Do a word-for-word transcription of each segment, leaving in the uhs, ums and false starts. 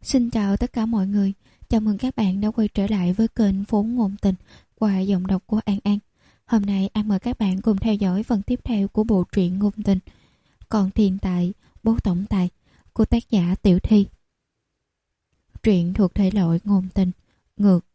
Xin chào tất cả mọi người. Chào mừng các bạn đã quay trở lại với kênh Vốn Ngôn Tình qua giọng đọc của An An. Hôm nay An mời các bạn cùng theo dõi phần tiếp theo của bộ truyện ngôn tình Còn Thiên Tài, Bố Tổng Tài của tác giả Tiểu Thi. Truyện thuộc thể loại ngôn tình, ngược.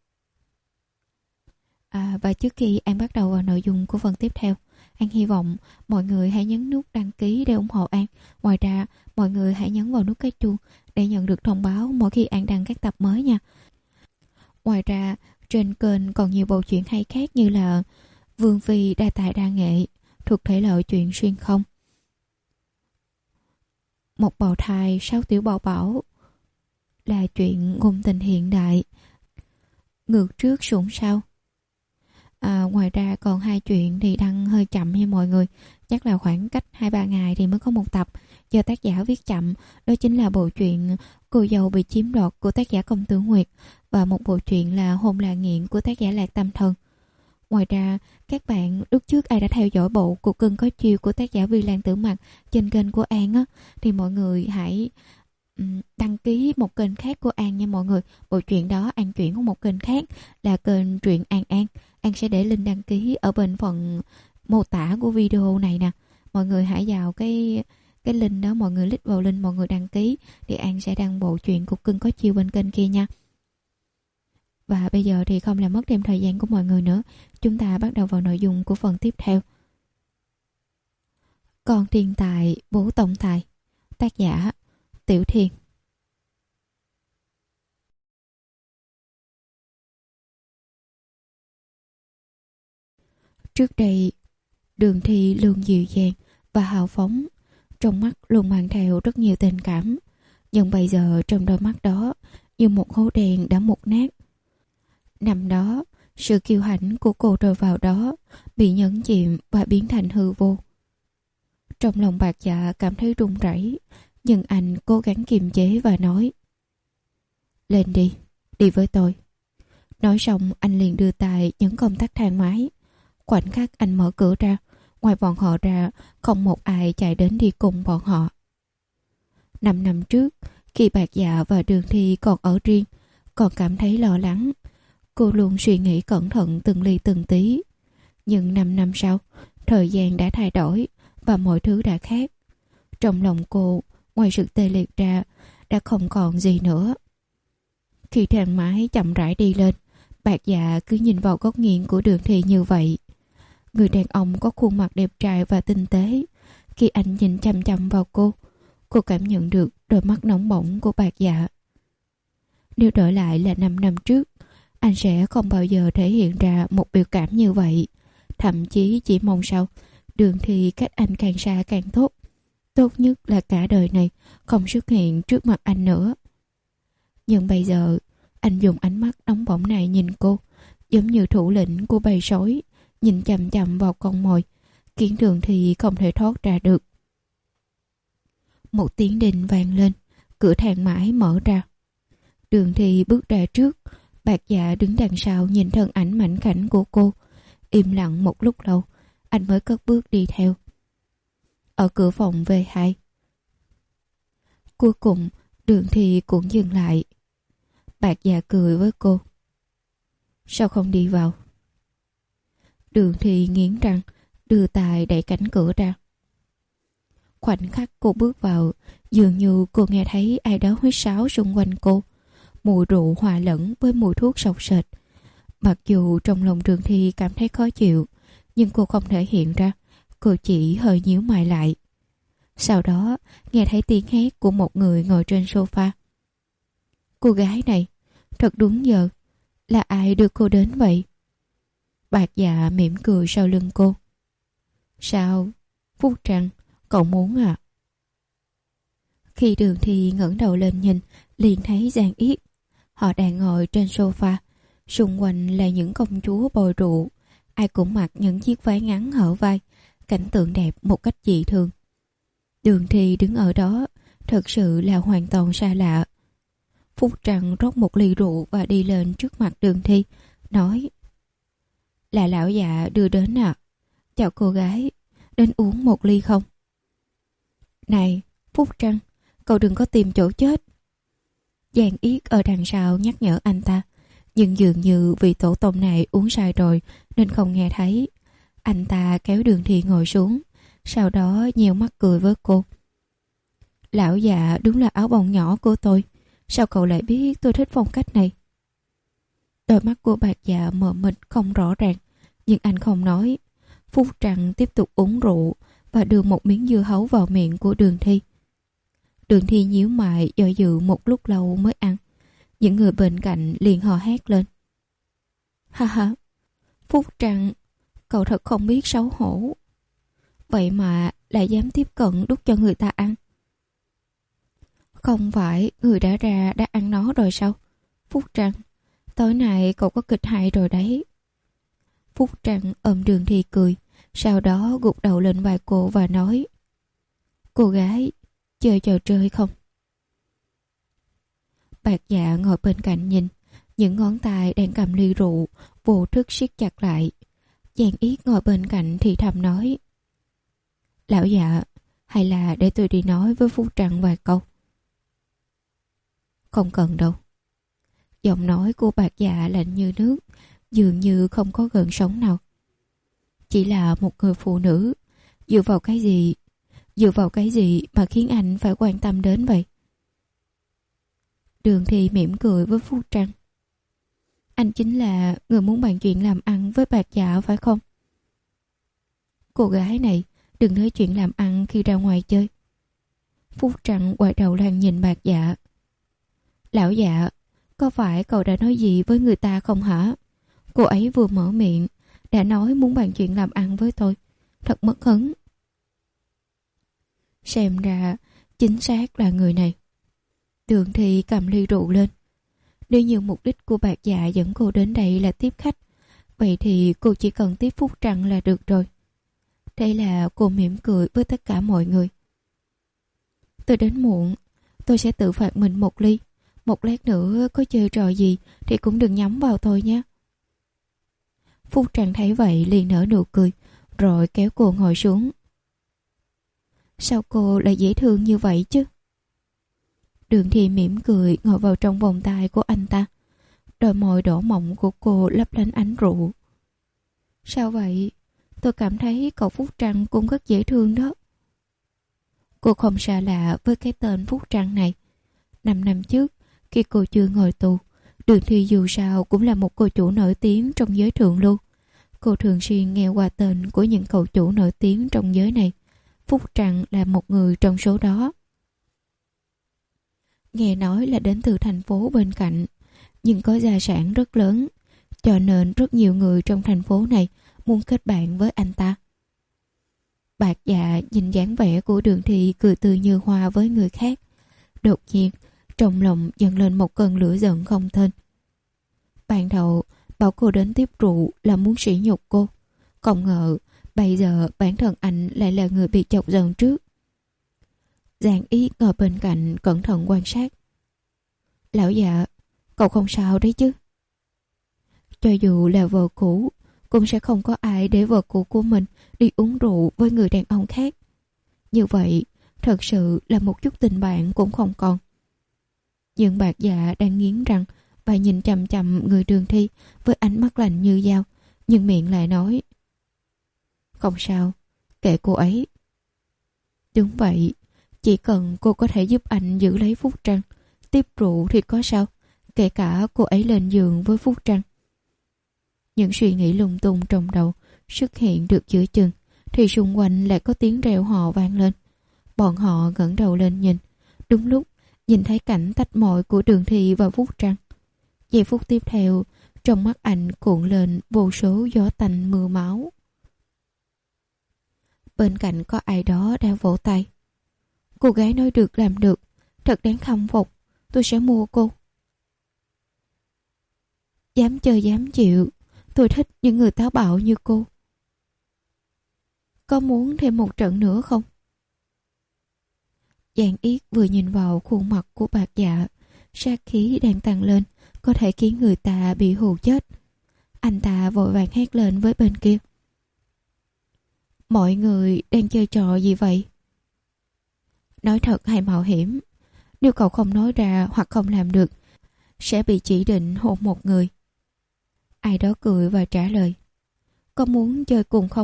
À, và trước khi An bắt đầu vào nội dung của phần tiếp theo, An hy vọng mọi người hãy nhấn nút đăng ký để ủng hộ An. Ngoài ra, mọi người hãy nhấn vào nút cái chuông để nhận được thông báo mỗi khi An đăng các tập mới nha. Ngoài ra, trên kênh còn nhiều bộ truyện hay khác như là Vương Phi đa tài đa nghệ thuộc thể loại truyện xuyên không, Một bào thai sáu tiểu bảo bảo là chuyện ngôn tình hiện đại, Ngược trước sủng sau. À, ngoài ra còn hai chuyện thì đăng hơi chậm nha mọi người, chắc là khoảng cách hai ba ngày thì mới có một tập do tác giả viết chậm. Đó chính là bộ truyện Cô dâu bị chiếm đoạt của tác giả Công Tử Nguyệt và một bộ truyện là Hôn là nghiện của tác giả Lạc Tâm Thần. Ngoài ra, các bạn lúc trước ai đã theo dõi bộ Cuộc Cưng Có Chiêu của tác giả Vi Lan Tử Mặc trên kênh của An á, thì mọi người hãy um, đăng ký một kênh khác của An nha mọi người. Bộ truyện đó An chuyển qua một kênh khác là kênh truyện An An. An sẽ để link đăng ký ở bên phần mô tả của video này nè. Mọi người hãy vào cái cái link đó, mọi người click vào link, mọi người đăng ký thì An sẽ đăng bộ truyện Cuộc Cưng Có Chiêu bên kênh kia nha. Và bây giờ thì không làm mất thêm thời gian của mọi người nữa, chúng ta bắt đầu vào nội dung của phần tiếp theo. Con Thiên Tài, Bố Tổng Tài, tác giả Tiểu Thiên. Trước đây, Đường Thi luôn dịu dàng và hào phóng, trong mắt luôn mang theo rất nhiều tình cảm. Nhưng bây giờ trong đôi mắt đó như một hố đen đã mục nát. Năm đó, sự kiêu hãnh của cô rơi vào đó, bị nhấn chìm và biến thành hư vô. Trong lòng Bạc Dạ cảm thấy run rẩy, nhưng anh cố gắng kiềm chế và nói: "Lên đi, đi với tôi." Nói xong anh liền đưa tay nhấn công tắc thang máy. Khoảnh khắc anh mở cửa ra, ngoài bọn họ ra không một ai chạy đến đi cùng bọn họ. Năm năm trước, khi Bạc Dạ và Đường Thi còn ở riêng, còn cảm thấy lo lắng. Cô luôn suy nghĩ cẩn thận từng ly từng tí. Nhưng năm năm sau, thời gian đã thay đổi và mọi thứ đã khác. Trong lòng cô, ngoài sự tê liệt ra, đã không còn gì nữa. Khi thang máy chậm rãi đi lên, Bạc Dạ cứ nhìn vào góc nghiêng của Đường Thi như vậy. Người đàn ông có khuôn mặt đẹp trai và tinh tế. Khi anh nhìn chăm chăm vào cô, cô cảm nhận được đôi mắt nóng bỏng của Bạc Dạ. Nếu đổi lại là năm năm trước, anh sẽ không bao giờ thể hiện ra một biểu cảm như vậy. Thậm chí chỉ mong sao Đường Thi cách anh càng xa càng tốt. Tốt nhất là cả đời này không xuất hiện trước mặt anh nữa. Nhưng bây giờ, anh dùng ánh mắt nóng bỏng này nhìn cô, giống như thủ lĩnh của bầy sói, nhìn chằm chằm vào con mồi, khiến Đường Thi không thể thoát ra được. Một tiếng đinh vang lên, cửa thang máy mở ra. Đường Thi bước ra trước, Bạc Dạ đứng đằng sau nhìn thân ảnh mảnh khảnh của cô. Im lặng một lúc lâu, anh mới cất bước đi theo. Ở cửa phòng vê hai, cuối cùng Đường Thi cũng dừng lại. Bạc Dạ cười với cô: "Sao không đi vào?" Đường Thi nghiến răng, đưa tay đẩy cánh cửa ra. Khoảnh khắc cô bước vào, dường như cô nghe thấy ai đó huýt sáo xung quanh cô. Mùi rượu hòa lẫn với mùi thuốc sộc sệt. Mặc dù trong lòng Đường Thi cảm thấy khó chịu, nhưng cô không thể hiện ra. Cô chỉ hơi nhíu mày lại. Sau đó nghe thấy tiếng hét của một người ngồi trên sofa. Cô gái này, thật đúng giờ, là ai đưa cô đến vậy? Bạc Dạ mỉm cười sau lưng cô. "Sao, Phúc Trăng, cậu muốn à?" Khi Đường Thi ngẩng đầu lên nhìn, liền thấy Giang Yết. Họ đang ngồi trên sofa, xung quanh là những công chúa bồi rượu, ai cũng mặc những chiếc váy ngắn hở vai, cảnh tượng đẹp một cách dị thường. Đường Thi đứng ở đó, thật sự là hoàn toàn xa lạ. Phúc Trăng rót một ly rượu và đi lên trước mặt Đường Thi, nói: "Là lão già đưa đến à? Chào cô gái, đến uống một ly không?" "Này, Phúc Trăng, cậu đừng có tìm chỗ chết." Giang Yết ở đằng sau nhắc nhở anh ta, nhưng dường như vị tổ tông này uống sai rồi nên không nghe thấy. Anh ta kéo Đường Thi ngồi xuống, sau đó nheo mắt cười với cô. Lão già đúng là áo bông nhỏ của tôi. Sao cậu lại biết tôi thích phong cách này? Đôi mắt của bạc dạ mờ mịt không rõ ràng, nhưng anh không nói. Phúc Trăng tiếp tục uống rượu và đưa một miếng dưa hấu vào miệng của Đường Thi. Đường Thi nhíu mày do dự một lúc lâu mới ăn. Những người bên cạnh liền hò hét lên. Ha ha, Phúc Trăng, cậu thật không biết xấu hổ. Vậy mà lại dám tiếp cận đút cho người ta ăn. Không phải người đã ra đã ăn nó rồi sao? Phúc Trăng, tối nay cậu có kịch hay rồi đấy. Phúc Trăng ôm Đường Thi cười, sau đó gục đầu lên vai cô và nói. Cô gái, chơi trò chơi không? Bạc dạ ngồi bên cạnh nhìn, những ngón tay đang cầm ly rượu vô thức siết chặt lại. Giang Yết ngồi bên cạnh thì thầm nói. Lão dạ, hay là để tôi đi nói với Phúc Trăng vài câu? Không cần đâu. Giọng nói của bạc dạ lạnh như nước, dường như không có gợn sóng nào. Chỉ là một người phụ nữ, dựa vào cái gì, dựa vào cái gì mà khiến anh phải quan tâm đến vậy? Đường Thi mỉm cười với Phúc Trăng. Anh chính là người muốn bàn chuyện làm ăn với bạc dạ phải không? Cô gái này đừng nói chuyện làm ăn khi ra ngoài chơi. Phúc Trăng quay đầu lại nhìn bạc dạ. Lão dạ, có phải cậu đã nói gì với người ta không hả? Cô ấy vừa mở miệng đã nói muốn bàn chuyện làm ăn với tôi. Thật mất hứng. Xem ra chính xác là người này. Đường Thi cầm ly rượu lên. Nếu như mục đích của bạc dạ dẫn cô đến đây là tiếp khách, vậy thì cô chỉ cần tiếp Phúc Trăng là được rồi. Thế là cô mỉm cười với tất cả mọi người. Tôi đến muộn, tôi sẽ tự phạt mình một ly. Một lát nữa có chơi trò gì thì cũng đừng nhắm vào tôi nhé. Phúc Trăng thấy vậy liền nở nụ cười, rồi kéo cô ngồi xuống. Sao cô lại dễ thương như vậy chứ? Đường Thi mỉm cười ngồi vào trong vòng tay của anh ta. Đôi môi đỏ mọng của cô lấp lánh ánh rượu. Sao vậy? Tôi cảm thấy cậu Phúc Trăng cũng rất dễ thương đó. Cô không xa lạ với cái tên Phúc Trăng này. Năm năm trước, khi cô chưa ngồi tù, Đường Thi dù sao cũng là một cô chủ nổi tiếng trong giới thượng lưu. Cô thường xuyên nghe qua tên của những cậu chủ nổi tiếng trong giới này. Phúc Trăng là một người trong số đó. Nghe nói là đến từ thành phố bên cạnh, nhưng có gia sản rất lớn, cho nên rất nhiều người trong thành phố này muốn kết bạn với anh ta. Bạc dạ nhìn dáng vẻ của Đường Thi cười tươi như hoa với người khác. Đột nhiên, trong lòng dâng lên một cơn lửa giận không tên. Ban đầu, bảo cô đến tiếp rượu là muốn sỉ nhục cô. Không ngờ, bây giờ bản thân anh lại là người bị chọc giận trước. Giang Yết ngồi bên cạnh cẩn thận quan sát. Lão dạ, cậu không sao đấy chứ? Cho dù là vợ cũ, cũng sẽ không có ai để vợ cũ của mình đi uống rượu với người đàn ông khác. Như vậy, thật sự là một chút tình bạn cũng không còn. Nhưng bạc dạ đang nghiến răng và nhìn chằm chằm người Đường Thi với ánh mắt lạnh như dao, nhưng miệng lại nói. Không sao, kệ cô ấy. Đúng vậy, chỉ cần cô có thể giúp anh giữ lấy Phúc Trăng, tiếp rượu thì có sao, kể cả cô ấy lên giường với Phúc Trăng. Những suy nghĩ lung tung trong đầu xuất hiện được giữa chừng, thì xung quanh lại có tiếng reo hò vang lên. Bọn họ ngẩng đầu lên nhìn, đúng lúc nhìn thấy cảnh tách mội của Đường Thi và Phúc Trăng. Giây phút tiếp theo, trong mắt anh cuộn lên vô số gió tanh mưa máu. Bên cạnh có ai đó đang vỗ tay. Cô gái nói được làm được, thật đáng khâm phục, tôi sẽ mua cô. Dám chơi dám chịu, tôi thích những người táo bạo như cô. Có muốn thêm một trận nữa không? Giang Yết vừa nhìn vào khuôn mặt của bạc dạ, sát khí đang tăng lên, có thể khiến người ta bị hù chết. Anh ta vội vàng hét lên với bên kia. Mọi người đang chơi trò gì vậy? Nói thật hay mạo hiểm? Nếu cậu không nói ra hoặc không làm được, sẽ bị chỉ định hôn một người. Ai đó cười và trả lời, có muốn chơi cùng không?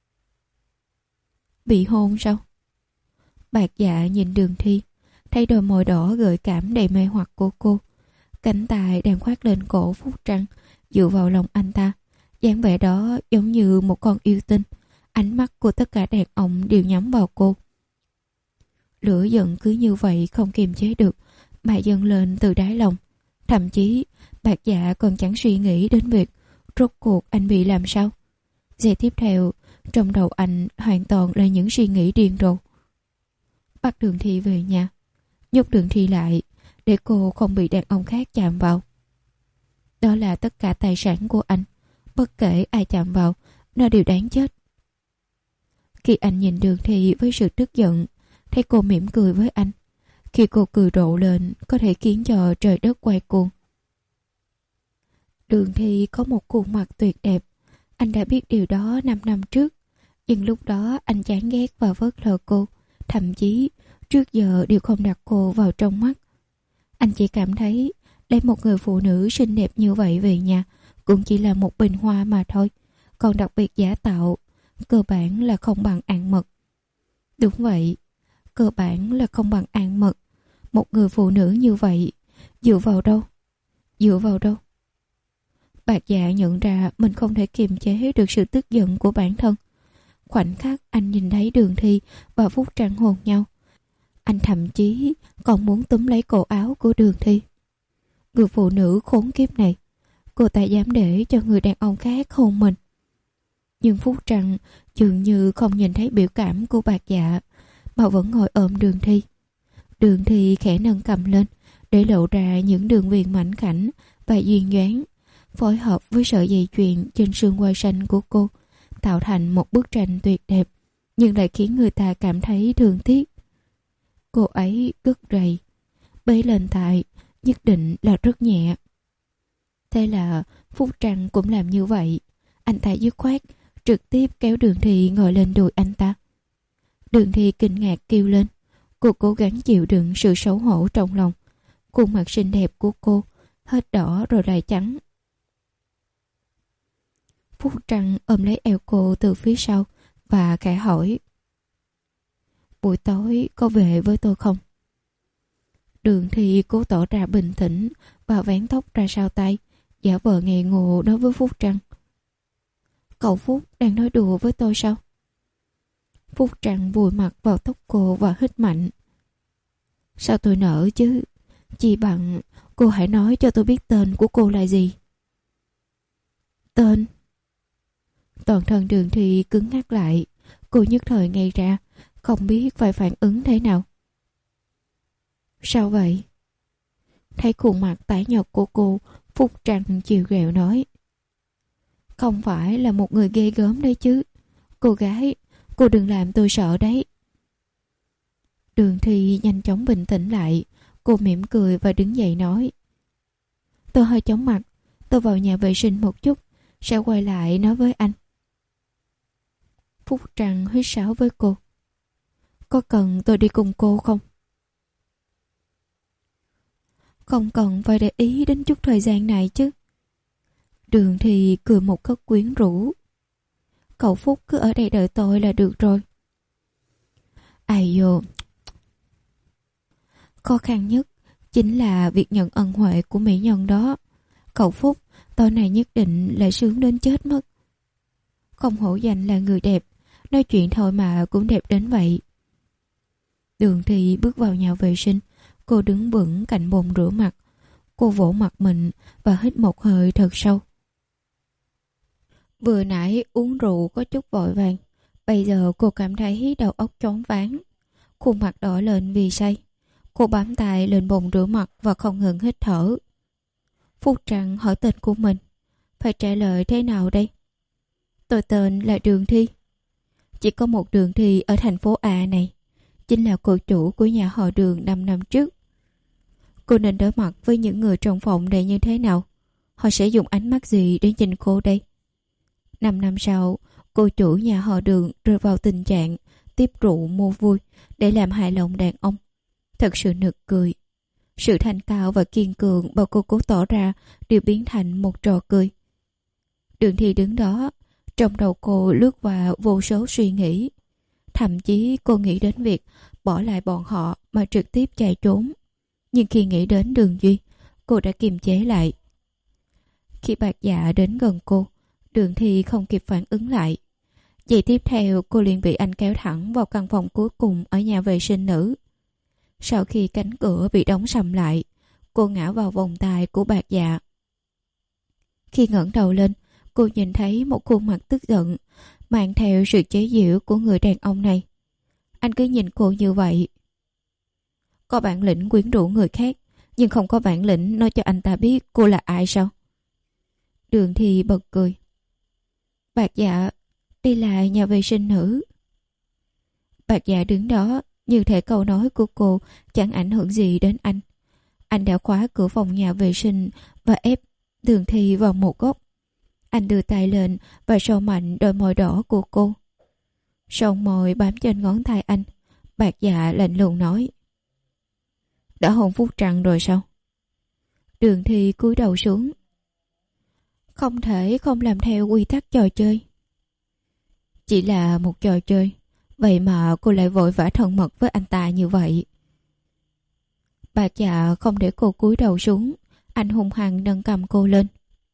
Bị hôn sao? Bạc Dạ nhìn Đường Thi, thấy đôi môi đỏ gợi cảm đầy mê hoặc của cô. Cánh tay đang khoác lên cổ Phúc Trăng, dựa vào lòng anh ta. dáng vẻ đó giống như một con yêu tinh. Ánh mắt của tất cả đàn ông đều nhắm vào cô. Lửa giận cứ như vậy không kiềm chế được mà dâng lên từ đáy lòng. Thậm chí Bạc Dạ còn chẳng suy nghĩ đến việc rốt cuộc anh bị làm sao. Giây tiếp theo, trong đầu anh hoàn toàn là những suy nghĩ điên rồ. Bắt Đường Thi về nhà, nhốt Đường Thi lại để cô không bị đàn ông khác chạm vào. Đó là tất cả tài sản của anh. Bất kể ai chạm vào, nó đều đáng chết. Khi anh nhìn Đường Thi với sự tức giận, thấy cô mỉm cười với anh. Khi cô cười rộ lên, có thể khiến cho trời đất quay cuồng. Đường Thi có một khuôn mặt tuyệt đẹp. Anh đã biết điều đó năm năm trước. Nhưng lúc đó anh chán ghét và vớt lờ cô. Thậm chí trước giờ đều không đặt cô vào trong mắt. Anh chỉ cảm thấy lấy một người phụ nữ xinh đẹp như vậy về nhà cũng chỉ là một bình hoa mà thôi. Còn đặc biệt giả tạo, cơ bản là không bằng ăn mật. Đúng vậy, cơ bản là không bằng ăn mật. Một người phụ nữ như vậy, dựa vào đâu? Dựa vào đâu? Bạc Dạ nhận ra mình không thể kiềm chế được sự tức giận của bản thân. Khoảnh khắc anh nhìn thấy Đường Thi và Phúc Trăng hôn nhau, anh thậm chí còn muốn túm lấy cổ áo của Đường Thi. Người phụ nữ khốn kiếp này, cô ta dám để cho người đàn ông khác hôn mình. Nhưng Phúc Trăng dường như không nhìn thấy biểu cảm của Bạc Dạ, mà vẫn ngồi ôm Đường Thi. Đường Thi khẽ nâng cầm lên để lộ ra những đường viền mảnh khảnh và duyên dáng, phối hợp với sợi dây chuyền trên xương quai xanh của cô, tạo thành một bức tranh tuyệt đẹp, nhưng lại khiến người ta cảm thấy thương tiếc. Cô ấy rất gầy, bế lên tại nhất định là rất nhẹ. Thế là Phúc Trăng cũng làm như vậy. Anh ta dứt khoát trực tiếp kéo Đường Thi ngồi lên đùi anh ta. Đường Thi kinh ngạc kêu lên. Cô cố gắng chịu đựng sự xấu hổ trong lòng. Khuôn mặt xinh đẹp của cô hết đỏ rồi lại trắng. Phúc Trăng ôm lấy eo cô từ phía sau và khẽ hỏi, buổi tối có về với tôi không? Đường Thi cố tỏ ra bình tĩnh và vén tóc ra sau tay, giả vờ ngây ngô đối với Phúc Trăng. Cậu Phúc đang nói đùa với tôi sao? Phúc Trăng vùi mặt vào tóc cô và hít mạnh. Sao tôi nỡ chứ? Chỉ bằng cô hãy nói cho tôi biết tên của cô là gì. Tên? Toàn thân Đường Thi cứng ngắc lại. Cô nhất thời ngây ra, không biết phải phản ứng thế nào. Sao vậy? Thấy khuôn mặt tái nhợt của cô, Phúc Trăng chiều ghẹo nói, không phải là một người ghê gớm đấy chứ. Cô gái, cô đừng làm tôi sợ đấy. Đường Thi nhanh chóng bình tĩnh lại. Cô mỉm cười và đứng dậy nói, tôi hơi chóng mặt, tôi vào nhà vệ sinh một chút, sẽ quay lại nói với anh. Phúc Trăng huýt sáo với cô. Có cần tôi đi cùng cô không? Không cần phải để ý đến chút thời gian này chứ. Đường Thi cười một cách quyến rũ. Cậu Phúc cứ ở đây đợi tôi là được rồi. Ai dồ. Khó khăn nhất chính là việc nhận ân huệ của mỹ nhân đó. Cậu Phúc tối nay nhất định lại sướng đến chết mất. Không hổ danh là người đẹp, nói chuyện thôi mà cũng đẹp đến vậy. Đường Thi bước vào nhà vệ sinh. Cô đứng vững cạnh bồn rửa mặt. Cô vỗ mặt mình và hít một hơi thật sâu. Vừa nãy uống rượu có chút vội vàng, bây giờ cô cảm thấy đầu óc choáng váng, khuôn mặt đỏ lên vì say. Cô bám tay lên bồn rửa mặt và không ngừng hít thở. Phúc Trăng hỏi tên của mình. Phải trả lời thế nào đây? Tôi tên là Đường Thi. Chỉ có một Đường Thi ở thành phố A này, chính là cô chủ của nhà họ Đường năm năm trước. Cô nên đối mặt với những người trong phòng này như thế nào? Họ sẽ dùng ánh mắt gì để nhìn cô đây? Năm năm sau, cô chủ nhà họ Đường rơi vào tình trạng tiếp rượu mua vui để làm hài lòng đàn ông. Thật sự nực cười. Sự thanh cao và kiên cường mà cô cố tỏ ra đều biến thành một trò cười. Đường Thi đứng đó, trong đầu cô lướt qua vô số suy nghĩ. Thậm chí cô nghĩ đến việc bỏ lại bọn họ mà trực tiếp chạy trốn. Nhưng khi nghĩ đến Đường Duy, cô đã kiềm chế lại. Khi Bạc Dạ đến gần cô, Đường Thi không kịp phản ứng lại. Giây tiếp theo cô liền bị anh kéo thẳng vào căn phòng cuối cùng ở nhà vệ sinh nữ. Sau khi cánh cửa bị đóng sầm lại, cô ngã vào vòng tay của Bạc Dạ. Khi ngẩng đầu lên, cô nhìn thấy một khuôn mặt tức giận, mang theo sự chế giễu của người đàn ông này. Anh cứ nhìn cô như vậy. Có bản lĩnh quyến rũ người khác, nhưng không có bản lĩnh nói cho anh ta biết cô là ai sao? Đường Thi bật cười. Bạc Dạ, đây là nhà vệ sinh nữ. Bạc Dạ đứng đó, như thể câu nói của cô chẳng ảnh hưởng gì đến anh. Anh đã khóa cửa phòng nhà vệ sinh và ép Đường Thi vào một góc. Anh đưa tay lên và sờ mạnh đôi môi đỏ của cô. Son môi bám trên ngón tay anh. Bạc Dạ lạnh lùng nói: đã hôn Phúc Trăng rồi sao? Đường Thi cúi đầu xuống. Không thể không làm theo quy tắc trò chơi. Chỉ là một trò chơi, vậy mà cô lại vội vã thân mật với anh ta như vậy. Bạc Dạ không để cô cúi đầu xuống. Anh hung hăng nâng cầm cô lên.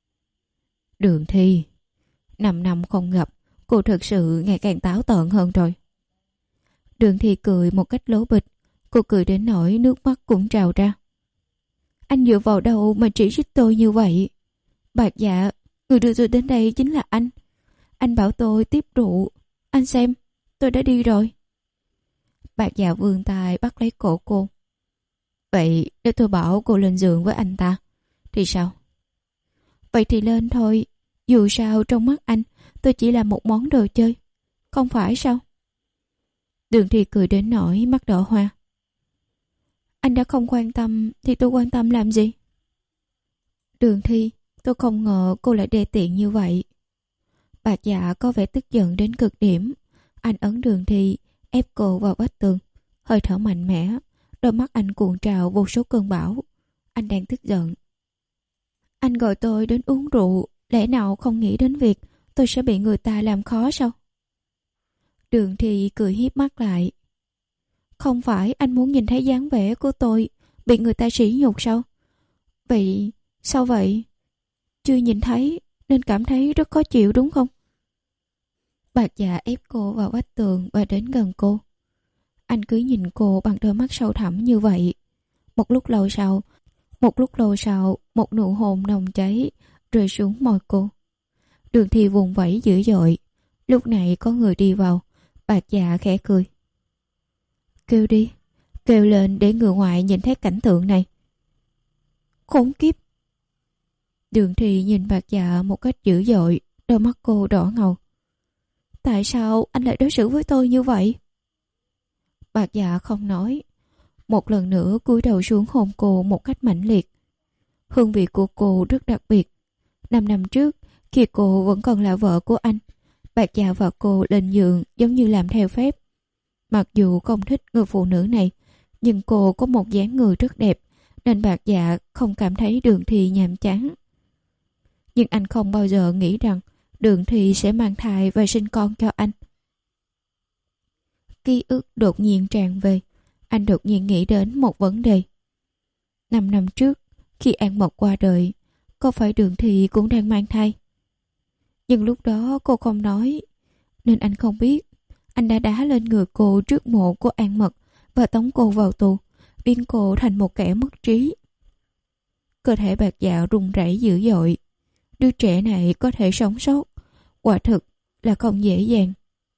Đường Thi, năm năm không gặp, cô thực sự ngày càng táo tợn hơn rồi. Đường Thi cười một cách lố bịch. Cô cười đến nỗi nước mắt cũng trào ra. Anh dựa vào đâu mà chỉ trích tôi như vậy? Bạc Dạ, người đưa tôi đến đây chính là anh. Anh bảo tôi tiếp rượu. Anh xem, tôi đã đi rồi. Bạc Dạ vươn tay bắt lấy cổ cô. Vậy nếu tôi bảo cô lên giường với anh ta thì sao? Vậy thì lên thôi. Dù sao trong mắt anh, tôi chỉ là một món đồ chơi, không phải sao? Đường Thi cười đến nỗi mắt đỏ hoa. Anh đã không quan tâm thì tôi quan tâm làm gì? Đường Thi, tôi không ngờ cô lại đê tiện như vậy. Bạc Dạ có vẻ tức giận đến cực điểm. Anh ấn Đường Thi, ép cô vào vách tường. Hơi thở mạnh mẽ, đôi mắt anh cuộn trào vô số cơn bão. Anh đang tức giận. Anh gọi tôi đến uống rượu, lẽ nào không nghĩ đến việc tôi sẽ bị người ta làm khó sao? Đường Thi cười hiếp mắt lại. Không phải anh muốn nhìn thấy dáng vẻ của tôi bị người ta sỉ nhục sao? Vậy, sao vậy? Chưa nhìn thấy nên cảm thấy rất khó chịu đúng không? Bạc Dạ ép cô vào vách tường và đến gần cô. Anh cứ nhìn cô bằng đôi mắt sâu thẳm như vậy. Một lúc lâu sau, một lúc lâu sau, một nụ hôn nồng cháy rơi xuống môi cô. Đường Thi vùng vẫy dữ dội. Lúc này có người đi vào. Bạc Dạ khẽ cười. Kêu đi, kêu lên để người ngoài nhìn thấy cảnh tượng này. Khốn kiếp. Đường Thi nhìn Bạc Dạ một cách dữ dội, đôi mắt cô đỏ ngầu. Tại sao anh lại đối xử với tôi như vậy? Bạc Dạ không nói. Một lần nữa cúi đầu xuống hôn cô một cách mãnh liệt. Hương vị của cô rất đặc biệt. Năm năm trước, khi cô vẫn còn là vợ của anh, Bạc Dạ và cô lên giường giống như làm theo phép. Mặc dù không thích người phụ nữ này, nhưng cô có một dáng người rất đẹp, nên Bạc Dạ không cảm thấy Đường Thi nhàm chán. Nhưng anh không bao giờ nghĩ rằng Đường Thi sẽ mang thai và sinh con cho anh. Ký ức đột nhiên tràn về. Anh đột nhiên nghĩ đến một vấn đề. Năm năm trước, khi An Mộc qua đời, có phải Đường Thi cũng đang mang thai? Nhưng lúc đó cô không nói, nên anh không biết. Anh đã đá lên người cô trước mộ của An Mật và tống cô vào tù, biến cô thành một kẻ mất trí. Cơ thể Bạc Dạ run rẩy dữ dội. Đứa trẻ này có thể sống sót, quả thực là không dễ dàng.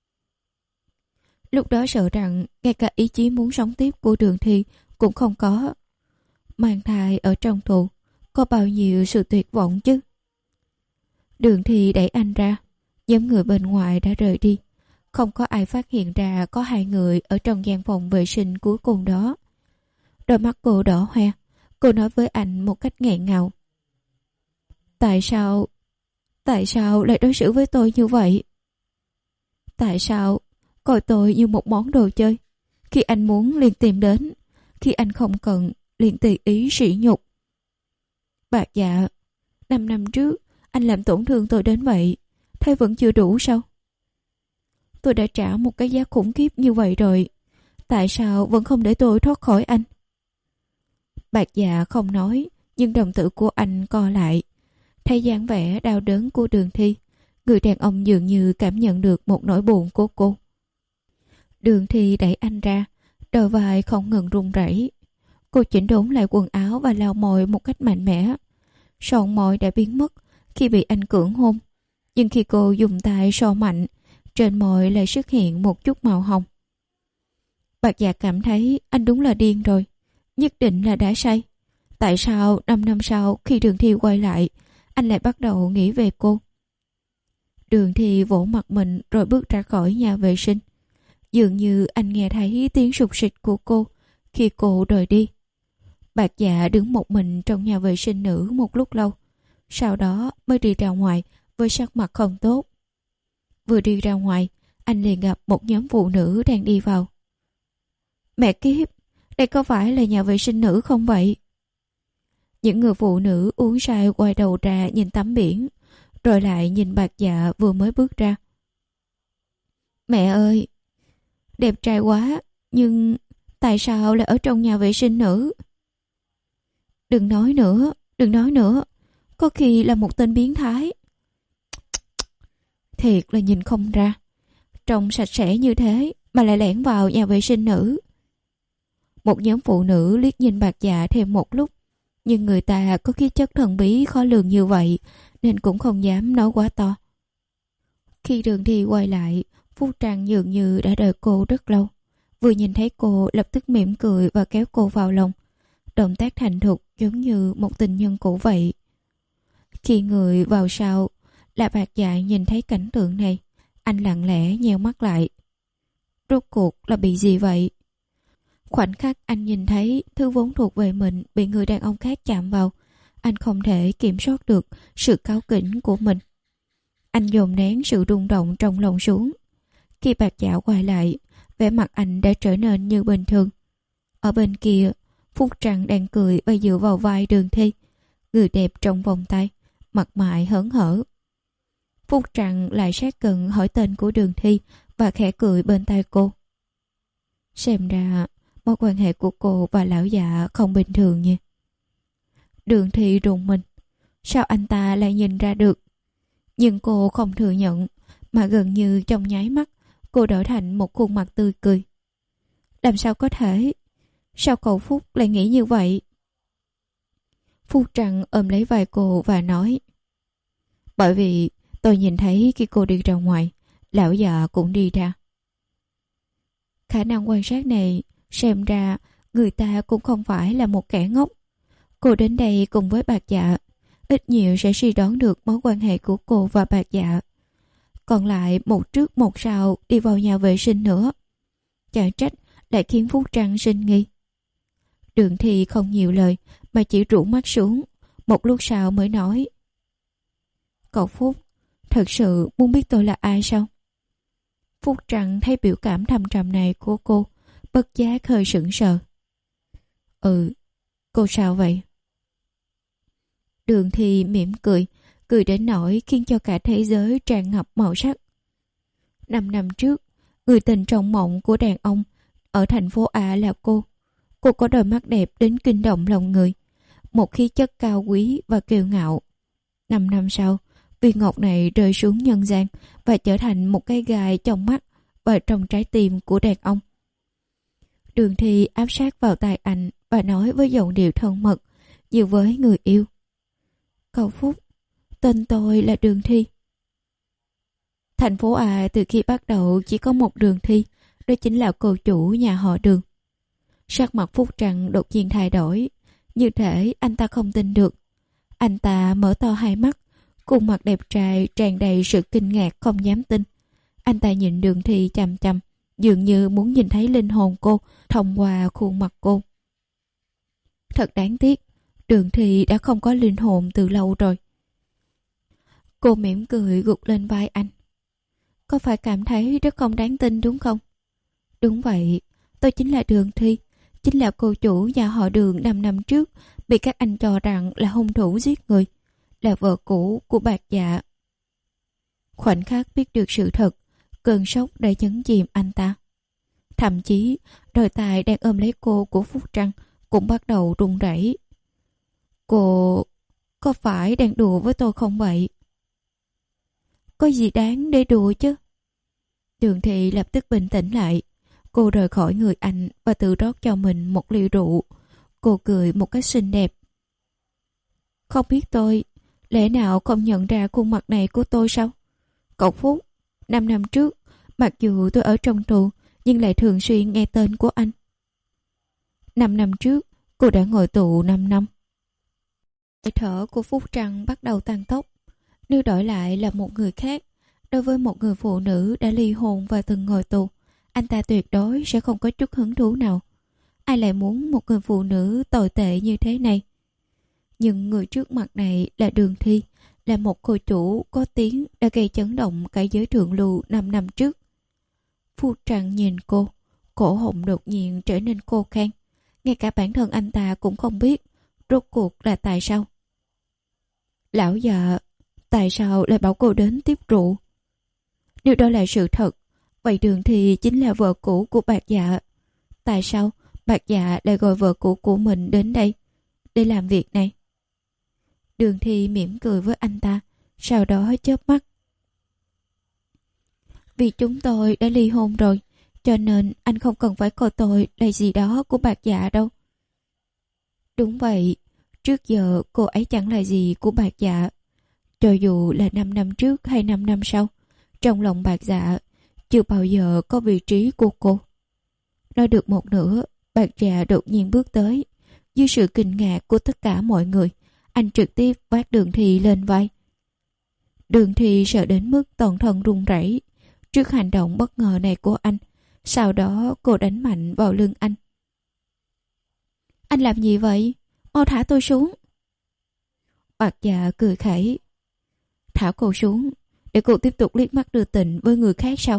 Lúc đó sợ rằng ngay cả ý chí muốn sống tiếp của Đường Thi cũng không có. Mang thai ở trong tù, có bao nhiêu sự tuyệt vọng chứ? Đường Thi đẩy anh ra, nhóm người bên ngoài đã rời đi. Không có ai phát hiện ra có hai người ở trong gian phòng vệ sinh cuối cùng đó. Đôi mắt cô đỏ hoe, cô nói với anh một cách nghẹn ngào. Tại sao, tại sao lại đối xử với tôi như vậy? Tại sao coi tôi như một món đồ chơi? Khi anh muốn liền tìm đến, khi anh không cần liền tùy ý sỉ nhục. Bạc Dạ, năm năm trước anh làm tổn thương tôi đến vậy, thế vẫn chưa đủ sao? Tôi đã trả một cái giá khủng khiếp như vậy rồi, tại sao vẫn không để tôi thoát khỏi anh? Bạc Dạ không nói, nhưng đồng tử của anh co lại. Thấy dáng vẻ đau đớn của Đường Thi, người đàn ông dường như cảm nhận được một nỗi buồn của cô. Đường Thi đẩy anh ra, đôi vai không ngừng run rẩy. Cô chỉnh đốn lại quần áo và lau môi một cách mạnh mẽ. Son môi đã biến mất khi bị anh cưỡng hôn, nhưng khi cô dùng tay so mạnh, trên môi lại xuất hiện một chút màu hồng. Bạc Dạ cảm thấy anh đúng là điên rồi, nhất định là đã say. Tại sao năm năm sau khi Đường Thi quay lại, anh lại bắt đầu nghĩ về cô? Đường Thi vỗ mặt mình rồi bước ra khỏi nhà vệ sinh. Dường như anh nghe thấy tiếng sụt sịt của cô khi cô rời đi. Bạc Dạ đứng một mình trong nhà vệ sinh nữ một lúc lâu, sau đó mới đi ra ngoài với sắc mặt không tốt. Vừa đi ra ngoài, anh liền gặp một nhóm phụ nữ đang đi vào. Mẹ kiếp, đây có phải là nhà vệ sinh nữ không vậy? Những người phụ nữ uống say quay đầu ra nhìn tắm biển, rồi lại nhìn Bạc Dạ vừa mới bước ra. Mẹ ơi, đẹp trai quá, nhưng tại sao lại ở trong nhà vệ sinh nữ? Đừng nói nữa, đừng nói nữa, có khi là một tên biến thái. Thiệt là nhìn không ra, trông sạch sẽ như thế mà lại lẻn vào nhà vệ sinh nữ. Một nhóm phụ nữ liếc nhìn Bạc Dạ thêm một lúc, nhưng người ta có khí chất thần bí khó lường như vậy nên cũng không dám nói quá to. Khi Đường Thi quay lại, Phúc Trăng dường như đã đợi cô rất lâu. Vừa nhìn thấy cô lập tức mỉm cười và kéo cô vào lòng. Động tác thành thục giống như một tình nhân cũ vậy. Khi người vào sau, là Bạc Dạ nhìn thấy cảnh tượng này, anh lặng lẽ nheo mắt lại. Rốt cuộc là bị gì vậy? Khoảnh khắc anh nhìn thấy thứ vốn thuộc về mình bị người đàn ông khác chạm vào, anh không thể kiểm soát được sự cáu kỉnh của mình. Anh dồn nén sự rung động trong lòng xuống. Khi Bạc Dạ quay lại, vẻ mặt anh đã trở nên như bình thường. Ở bên kia, Phúc Trăng đang cười và dựa vào vai Đường Thi, người đẹp trong vòng tay, mặt mày hớn hở. Phúc Trăng lại sát gần hỏi tên của Đường Thi và khẽ cười bên tai cô. Xem ra mối quan hệ của cô và lão Dạ không bình thường nha. Đường Thi rùng mình, sao anh ta lại nhìn ra được? Nhưng cô không thừa nhận, mà gần như trong nháy mắt cô đổi thành một khuôn mặt tươi cười. Làm sao có thể? Sao cậu Phúc lại nghĩ như vậy? Phúc Trăng ôm lấy vai cô và nói, bởi vì tôi nhìn thấy khi cô đi ra ngoài, lão Dạ cũng đi ra. Khả năng quan sát này xem ra người ta cũng không phải là một kẻ ngốc. Cô đến đây cùng với Bạc Dạ, ít nhiều sẽ suy đoán được mối quan hệ của cô và Bạc Dạ. Còn lại một trước một sau đi vào nhà vệ sinh nữa, chẳng trách lại khiến Phúc Trăng sinh nghi. Đường Thi không nhiều lời mà chỉ rũ mắt xuống, một lúc sau mới nói, cậu Phúc, thật sự muốn biết tôi là ai sao? Phúc Trăng thấy biểu cảm thâm trầm này của cô, bất giác hơi sững sờ. Ừ, cô sao vậy? Đường Thi mỉm cười, cười đến nỗi khiến cho cả thế giới tràn ngập màu sắc. Năm năm trước, người tình trong mộng của đàn ông ở thành phố A là cô. Cô có đôi mắt đẹp đến kinh động lòng người, một khí chất cao quý và kiêu ngạo. Năm năm sau, viên ngọc này rơi xuống nhân gian và trở thành một cái gai trong mắt và trong trái tim của đàn ông. Đường Thi áp sát vào tai anh và nói với giọng điệu thân mật như với người yêu. Cậu Phúc, tên tôi là Đường Thi. Thành phố A từ khi bắt đầu chỉ có một Đường Thi, đó chính là cô chủ nhà họ Đường. Sắc mặt Phúc Trăng đột nhiên thay đổi, như thể anh ta không tin được. Anh ta mở to hai mắt, khuôn mặt đẹp trai tràn đầy sự kinh ngạc không dám tin. Anh ta nhìn Đường Thi chằm chằm, dường như muốn nhìn thấy linh hồn cô thông qua khuôn mặt cô. Thật đáng tiếc, Đường Thi đã không có linh hồn từ lâu rồi. Cô mỉm cười gục lên vai anh. Có phải cảm thấy rất không đáng tin đúng không? Đúng vậy, tôi chính là Đường Thi, chính là cô chủ nhà họ Đường năm năm trước bị các anh cho rằng là hung thủ giết người, là vợ cũ của Bạc Dạ. Khoảnh khắc biết được sự thật, cơn sốc đã nhấn chìm anh ta. Thậm chí đôi tay đang ôm lấy cô của Phúc Trăng cũng bắt đầu run rẩy. Cô có phải đang đùa với tôi không vậy? Có gì đáng để đùa chứ? Đường Thị lập tức bình tĩnh lại. Cô rời khỏi người anh và tự rót cho mình một ly rượu. Cô cười một cách xinh đẹp. Không biết tôi, lẽ nào không nhận ra khuôn mặt này của tôi sao? Cậu Phúc, năm năm trước, mặc dù tôi ở trong tù, nhưng lại thường xuyên nghe tên của anh. Năm năm trước, cô đã ngồi tù năm năm. Hơi thở của Phúc Trăng bắt đầu tăng tốc. Nếu đổi lại là một người khác, đối với một người phụ nữ đã ly hôn và từng ngồi tù, anh ta tuyệt đối sẽ không có chút hứng thú nào. Ai lại muốn một người phụ nữ tồi tệ như thế này? Nhưng người trước mặt này là Đường Thi, là một cô chủ có tiếng đã gây chấn động cả giới thượng lưu năm năm trước. Phúc Trăng nhìn cô, cổ họng đột nhiên trở nên khô khan. Ngay cả bản thân anh ta cũng không biết rốt cuộc là tại sao. Lão già, tại sao lại bảo cô đến tiếp rượu? Nếu đó là sự thật, vậy Đường Thi chính là vợ cũ của Bạc Dạ. Tại sao Bạc Dạ lại gọi vợ cũ của mình đến đây để làm việc này? Đường Thi mỉm cười với anh ta, sau đó chớp mắt. Vì chúng tôi đã ly hôn rồi, cho nên anh không cần phải coi tôi là gì đó của Bạc Dạ đâu. Đúng vậy, trước giờ cô ấy chẳng là gì của Bạc Dạ. Cho dù là năm năm trước hay năm năm sau, trong lòng Bạc Dạ chưa bao giờ có vị trí của cô. Nói được một nửa, Bạc Dạ đột nhiên bước tới. Dưới sự kinh ngạc của tất cả mọi người, anh trực tiếp vác Đường Thi lên vai. Đường Thi sợ đến mức toàn thân run rẩy trước hành động bất ngờ này của anh. Sau đó cô đánh mạnh vào lưng anh. Anh làm gì vậy? Mau thả tôi xuống. Bạc Dạ cười khẩy. Thả cô xuống để cô tiếp tục liếc mắt đưa tình với người khác sao?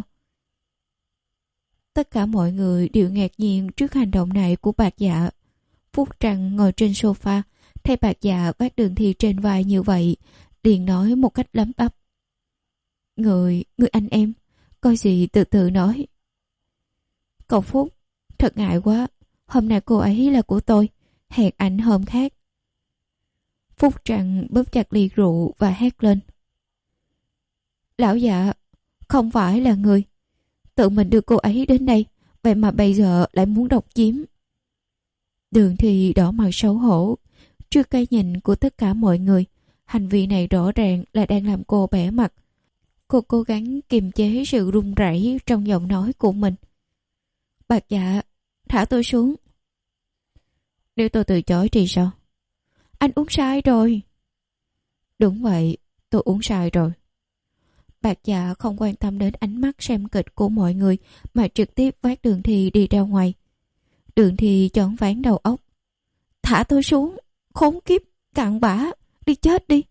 Tất cả mọi người đều ngạc nhiên trước hành động này của Bạc Dạ. Phúc Trăng ngồi trên sofa, thấy Bạc Dạ vác Đường Thi trên vai như vậy, liền nói một cách lấm bắp. Người, người anh em, có gì từ từ nói. Cậu Phúc, thật ngại quá, hôm nay cô ấy là của tôi, hẹn anh hôm khác. Phúc Trăng bóp chặt ly rượu và hét lên. Lão Dạ, không phải là người. Tự mình đưa cô ấy đến đây, vậy mà bây giờ lại muốn độc chiếm. Đường Thi đỏ mặt xấu hổ. Trước cái nhìn của tất cả mọi người, hành vi này rõ ràng là đang làm cô bẽ mặt. Cô cố gắng kiềm chế sự run rẩy trong giọng nói của mình. Bạc Dạ, thả tôi xuống. Nếu tôi từ chối thì sao? Anh uống sai rồi. Đúng vậy, tôi uống sai rồi. Bạc Dạ không quan tâm đến ánh mắt xem kịch của mọi người mà trực tiếp vác Đường Thi đi ra ngoài. Đường Thi choáng váng đầu óc. Thả tôi xuống, khốn kiếp, cặn bã, đi chết đi.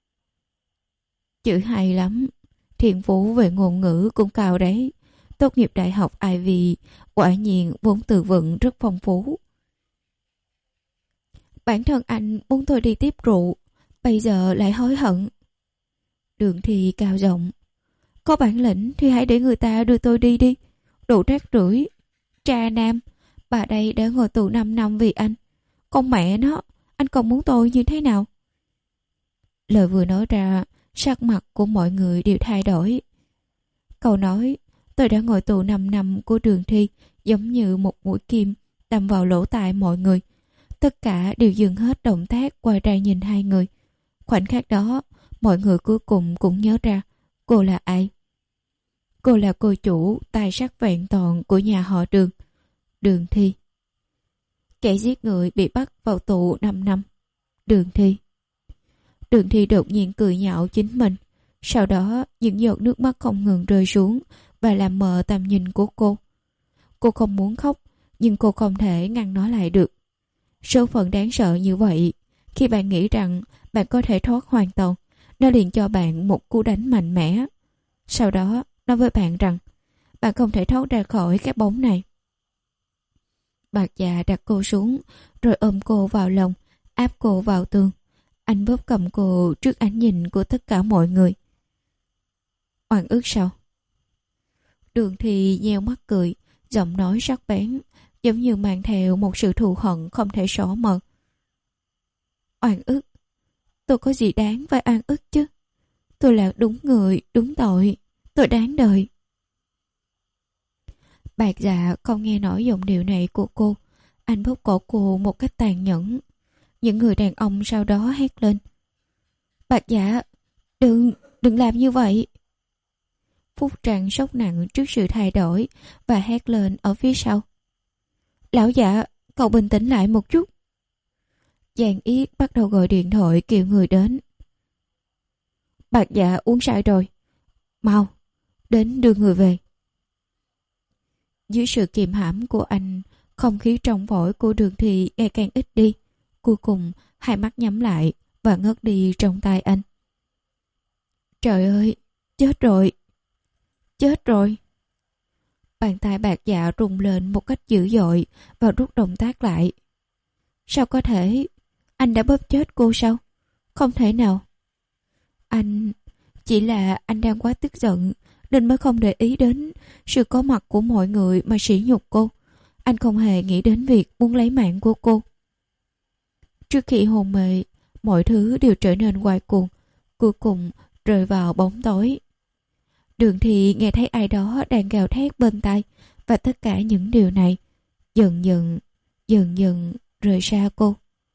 Chữ hay lắm, thiên phú về ngôn ngữ cũng cao đấy. Tốt nghiệp đại học Ivy, quả nhiên vốn từ vựng rất phong phú. Bản thân anh muốn tôi đi tiếp rượu, bây giờ lại hối hận. Đường Thi cao giọng. Có bản lĩnh thì hãy để người ta đưa tôi đi đi. Đồ rác rưởi, trà nam, bà đây đã ngồi tù năm năm vì anh. Con mẹ nó, anh còn muốn tôi như thế nào? Lời vừa nói ra, sắc mặt của mọi người đều thay đổi. Câu nói tôi đã ngồi tù năm năm của Đường Thi giống như một mũi kim đâm vào lỗ tai mọi người. Tất cả đều dừng hết động tác quay ra nhìn hai người. Khoảnh khắc đó, mọi người cuối cùng cũng nhớ ra cô là ai. Cô là cô chủ tài sắc vẹn toàn của nhà họ Đường, Đường Thi. Kẻ giết người bị bắt vào tù năm năm, Đường Thi. Đường Thi đột nhiên cười nhạo chính mình. Sau đó những giọt nước mắt không ngừng rơi xuống và làm mờ tầm nhìn của cô. Cô không muốn khóc, nhưng cô không thể ngăn nó lại được. Số phận đáng sợ như vậy, khi bạn nghĩ rằng bạn có thể thoát hoàn toàn, nó liền cho bạn một cú đánh mạnh mẽ. Sau đó nói với bạn rằng bạn không thể thoát ra khỏi cái bóng này. Bạc Dạ đặt cô xuống, rồi ôm cô vào lòng, áp cô vào tường. Anh bóp cầm cô trước ánh nhìn của tất cả mọi người. Oan ức sao? Đường Thi nheo mắt cười, giọng nói sắc bén, giống như mang theo một sự thù hận không thể xóa mờ. Oan ức? Tôi có gì đáng phải oan ức chứ? Tôi là đúng người, đúng tội. Tôi đáng đời. Bạc Dạ không nghe nổi giọng điệu này của cô. Anh bóp cổ cô một cách tàn nhẫn. Những người đàn ông sau đó hét lên. Bạc Dạ, đừng, đừng làm như vậy. Phúc Trăng sốc nặng trước sự thay đổi và hét lên ở phía sau. Lão Dạ, cậu bình tĩnh lại một chút. Giang Yết bắt đầu gọi điện thoại kêu người đến. Bạc Dạ uống say rồi. Mau, đến đưa người về. Dưới sự kiềm hãm của anh, không khí trong phổi của Đường Thi ngày càng ít đi. Cuối cùng, hai mắt nhắm lại và ngất đi trong tay anh. Trời ơi, chết rồi, chết rồi. Bàn tay Bạc Dạ rung lên một cách dữ dội và rút động tác lại. Sao có thể? Anh đã bóp chết cô sao? Không thể nào. Anh... Chỉ là anh đang quá tức giận nên mới không để ý đến sự có mặt của mọi người mà sỉ nhục cô. Anh không hề nghĩ đến việc muốn lấy mạng của cô. Trước khi hôn mê, mọi thứ đều trở nên quay cuồng, cuối cùng rơi vào bóng tối. Đường Thi nghe thấy ai đó đang gào thét bên tai, và tất cả những điều này dần dần, dần dần rời xa cô.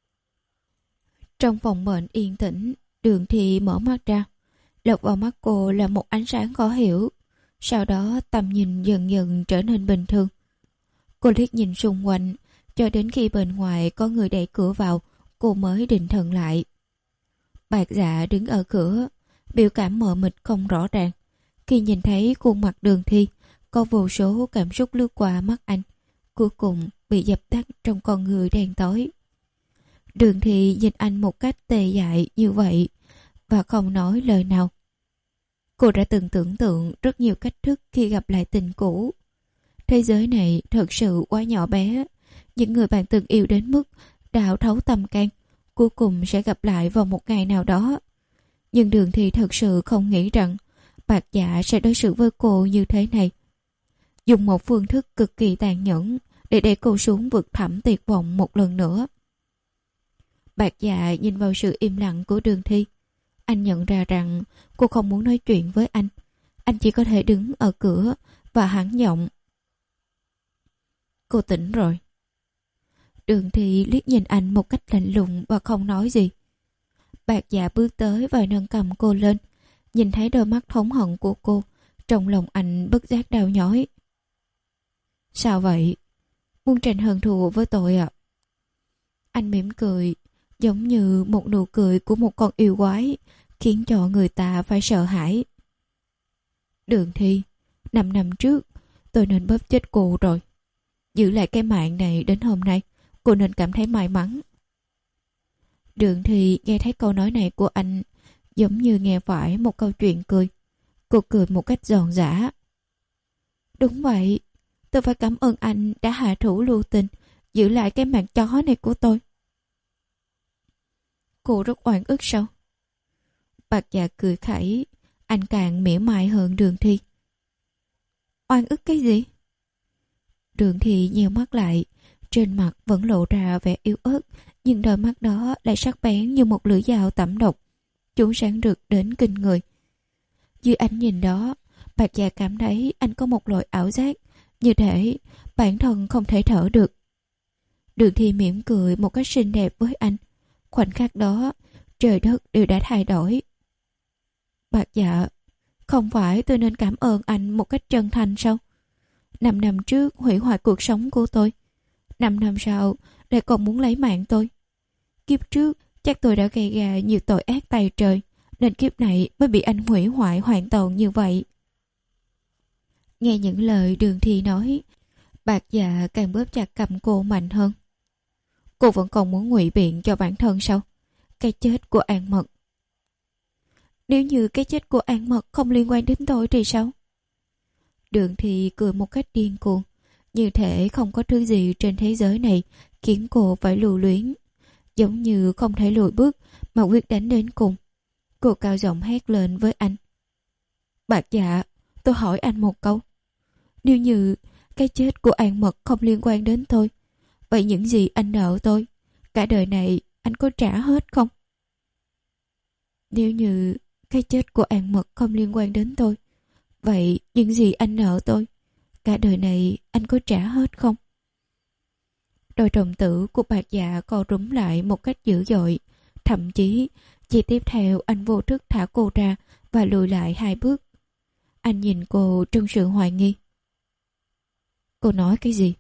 Trong phòng bệnh yên tĩnh, Đường Thi mở mắt ra. Lọt vào mắt cô là một ánh sáng khó hiểu. Sau đó tầm nhìn dần dần trở nên bình thường. Cô liếc nhìn xung quanh, cho đến khi bên ngoài có người đẩy cửa vào, cô mới định thần lại. Bạc Dạ đứng ở cửa, biểu cảm mờ mịt không rõ ràng. Khi nhìn thấy khuôn mặt Đường Thi, có vô số cảm xúc lướt qua mắt anh, cuối cùng bị dập tắt trong con người đen tối. Đường Thi nhìn anh một cách tê dại như vậy và không nói lời nào. Cô đã từng tưởng tượng rất nhiều cách thức khi gặp lại tình cũ. Thế giới này thật sự quá nhỏ bé. Những người bạn từng yêu đến mức đào thấu tâm can, cuối cùng sẽ gặp lại vào một ngày nào đó. Nhưng Đường Thi thật sự không nghĩ rằng Bạc Dạ sẽ đối xử với cô như thế này. Dùng một phương thức cực kỳ tàn nhẫn để đẩy cô xuống vực thẳm tuyệt vọng một lần nữa. Bạc Dạ nhìn vào sự im lặng của Đường Thi. Anh nhận ra rằng cô không muốn nói chuyện với anh. Anh chỉ có thể đứng ở cửa và hắng giọng. Cô tỉnh rồi. Đường Thi liếc nhìn anh một cách lạnh lùng và không nói gì. Bạc Dạ bước tới và nâng cầm cô lên. Nhìn thấy đôi mắt thống hận của cô, trong lòng anh bất giác đau nhói. Sao vậy? Muốn tranh hận thù với tôi à? Anh mỉm cười, giống như một nụ cười của một con yêu quái, khiến cho người ta phải sợ hãi. Đường Thi, năm năm trước, tôi nên bóp chết cô rồi. Giữ lại cái mạng này đến hôm nay, cô nên cảm thấy may mắn. Đường Thi nghe thấy câu nói này của anh, giống như nghe phải một câu chuyện cười. Cô cười một cách giòn giã. Đúng vậy, tôi phải cảm ơn anh đã hạ thủ lưu tình, giữ lại cái mạng chó này của tôi. Cô rất oan ức sao? Bạc Dạ cười khẩy, anh càng mỉa mai hơn Đường Thi. Oan ức cái gì? Đường Thi nheo mắt lại, trên mặt vẫn lộ ra vẻ yếu ớt, nhưng đôi mắt đó lại sắc bén như một lưỡi dao tẩm độc, chúng sáng rực đến kinh người. Dưới ánh nhìn đó, Bạc Dạ cảm thấy anh có một loại ảo giác, như thể bản thân không thể thở được. Đường Thi mỉm cười một cách xinh đẹp với anh. Khoảnh khắc đó, trời đất đều đã thay đổi. Bạc Dạ, không phải tôi nên cảm ơn anh một cách chân thành sao? Năm năm trước hủy hoại cuộc sống của tôi. Năm năm sau lại còn muốn lấy mạng tôi. Kiếp trước chắc tôi đã gây ra nhiều tội ác tày trời, nên kiếp này mới bị anh hủy hoại hoàn toàn như vậy. Nghe những lời Đường Thi nói, Bạc Dạ càng bóp chặt cầm cô mạnh hơn. Cô vẫn còn muốn ngụy biện cho bản thân sao? Cái chết của An Mật. Nếu như cái chết của An Mật không liên quan đến tôi thì sao? Đường Thi cười một cách điên cuồng, Như thể không có thứ gì trên thế giới này khiến cô phải lưu luyến. Giống như không thể lùi bước mà quyết đánh đến cùng. Cô cao giọng hét lên với anh. Bạc Dạ, tôi hỏi anh một câu. Nếu như cái chết của An Mật không liên quan đến tôi, vậy những gì anh nợ tôi, cả đời này anh có trả hết không? Nếu như cái chết của An Mật không liên quan đến tôi, vậy những gì anh nợ tôi, cả đời này anh có trả hết không? Đôi đồng tử của Bạc Dạ co rúm lại một cách dữ dội. Thậm chí, chỉ tiếp theo anh vô thức thả cô ra và lùi lại hai bước. Anh nhìn cô trong sự hoài nghi. Cô nói cái gì?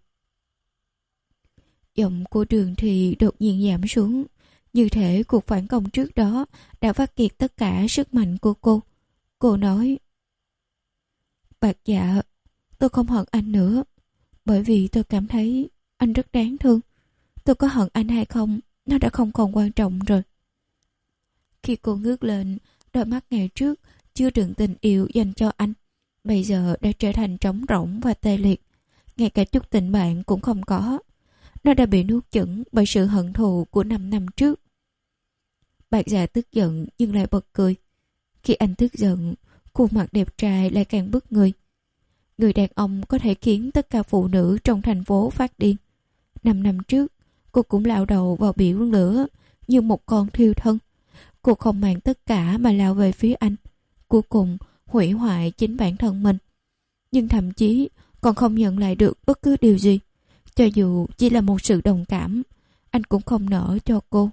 Giọng của Đường Thì đột nhiên giảm xuống, như thể cuộc phản công trước đó đã phát kiệt tất cả sức mạnh của cô. Cô nói: Bạc Dạ, tôi không hận anh nữa, bởi vì tôi cảm thấy anh rất đáng thương. Tôi có hận anh hay không, nó đã không còn quan trọng rồi. Khi cô ngước lên, đôi mắt ngày trước chưa đựng tình yêu dành cho anh, bây giờ đã trở thành trống rỗng và tê liệt. Ngay cả chút tình bạn cũng không có. Nó đã bị nuốt chửng bởi sự hận thù của năm năm trước. Bạc Dạ tức giận nhưng lại bật cười. Khi anh tức giận, khuôn mặt đẹp trai lại càng bức người. Người đàn ông có thể khiến tất cả phụ nữ trong thành phố phát điên. Năm năm trước, cô cũng lao đầu vào biển lửa như một con thiêu thân. Cô không màng tất cả mà lao về phía anh. Cuối cùng, hủy hoại chính bản thân mình. Nhưng thậm chí còn không nhận lại được bất cứ điều gì. Cho dù chỉ là một sự đồng cảm, anh cũng không nỡ cho cô.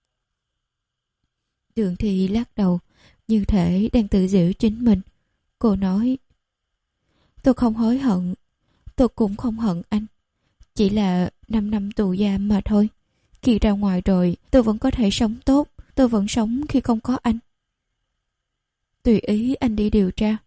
Đường Thì lắc đầu, như thể đang tự giễu chính mình. Cô nói: Tôi không hối hận, tôi cũng không hận anh. Chỉ là năm năm tù giam mà thôi. Khi ra ngoài rồi, tôi vẫn có thể sống tốt. Tôi vẫn sống khi không có anh. Tùy ý anh đi điều tra,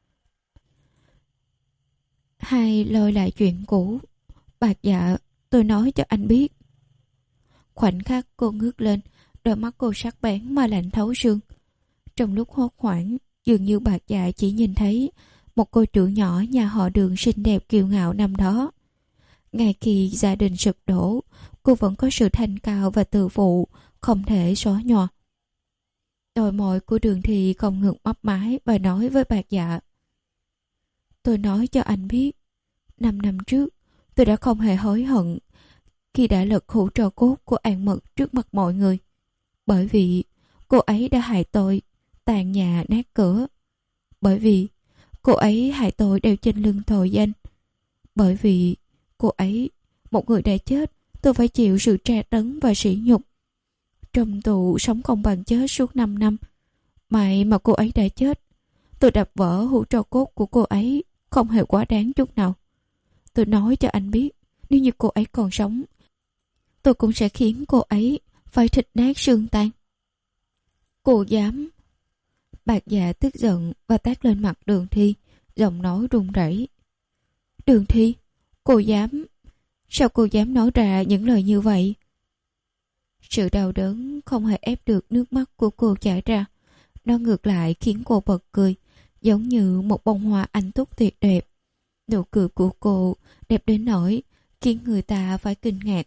hay lôi lại chuyện cũ. Bạc Dạ, tôi nói cho anh biết. Khoảnh khắc cô ngước lên, đôi mắt cô sắc bén mà lạnh thấu xương. Trong lúc hốt hoảng, dường như Bạc Dạ chỉ nhìn thấy một cô chủ nhỏ nhà họ Đường xinh đẹp kiêu ngạo năm đó. Ngay khi gia đình sụp đổ, cô vẫn có sự thanh cao và tự phụ không thể xóa nhòa. Đôi môi của Đường Thì không ngừng mấp máy và nói với Bạc Dạ: Tôi nói cho anh biết, năm năm trước tôi đã không hề hối hận khi đã lật hũ tro cốt của An Mật trước mặt mọi người. Bởi vì cô ấy đã hại tôi, tàn nhà nát cửa. Bởi vì cô ấy hại tôi đeo trên lưng tội danh. Bởi vì cô ấy, một người đã chết, tôi phải chịu sự tra tấn và sỉ nhục. Trong tù sống không bằng chết suốt năm năm. May mà cô ấy đã chết. Tôi đập vỡ hũ tro cốt của cô ấy không hề quá đáng chút nào. Tôi nói cho anh biết, nếu như cô ấy còn sống, tôi cũng sẽ khiến cô ấy phải thịt nát xương tan. Cô dám... Bạc Dạ tức giận và tát lên mặt Đường Thi, giọng nói run rẩy. Đường Thi, cô dám... Sao cô dám nói ra những lời như vậy? Sự đau đớn không hề ép được nước mắt của cô chảy ra. Nó ngược lại khiến cô bật cười, giống như một bông hoa anh túc tuyệt đẹp. Nụ cười của cô đẹp đến nỗi khiến người ta phải kinh ngạc.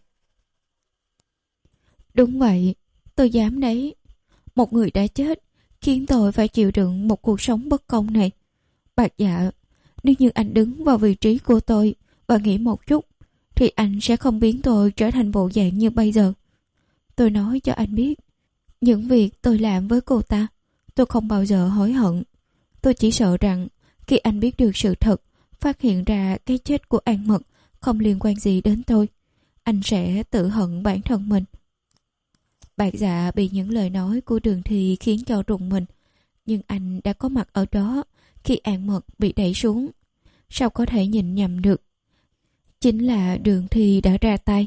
Đúng vậy, tôi dám đấy. Một người đã chết khiến tôi phải chịu đựng một cuộc sống bất công này. Bạc Dạ, nếu như anh đứng vào vị trí của tôi và nghĩ một chút, thì anh sẽ không biến tôi trở thành bộ dạng như bây giờ. Tôi nói cho anh biết, những việc tôi làm với cô ta, tôi không bao giờ hối hận. Tôi chỉ sợ rằng khi anh biết được sự thật, phát hiện ra cái chết của An Mật không liên quan gì đến tôi, anh sẽ tự hận bản thân mình. Bạc Dạ bị những lời nói của Đường Thì khiến cho rùng mình. Nhưng anh đã có mặt ở đó khi An Mật bị đẩy xuống. Sao có thể nhìn nhầm được? Chính là Đường Thì đã ra tay.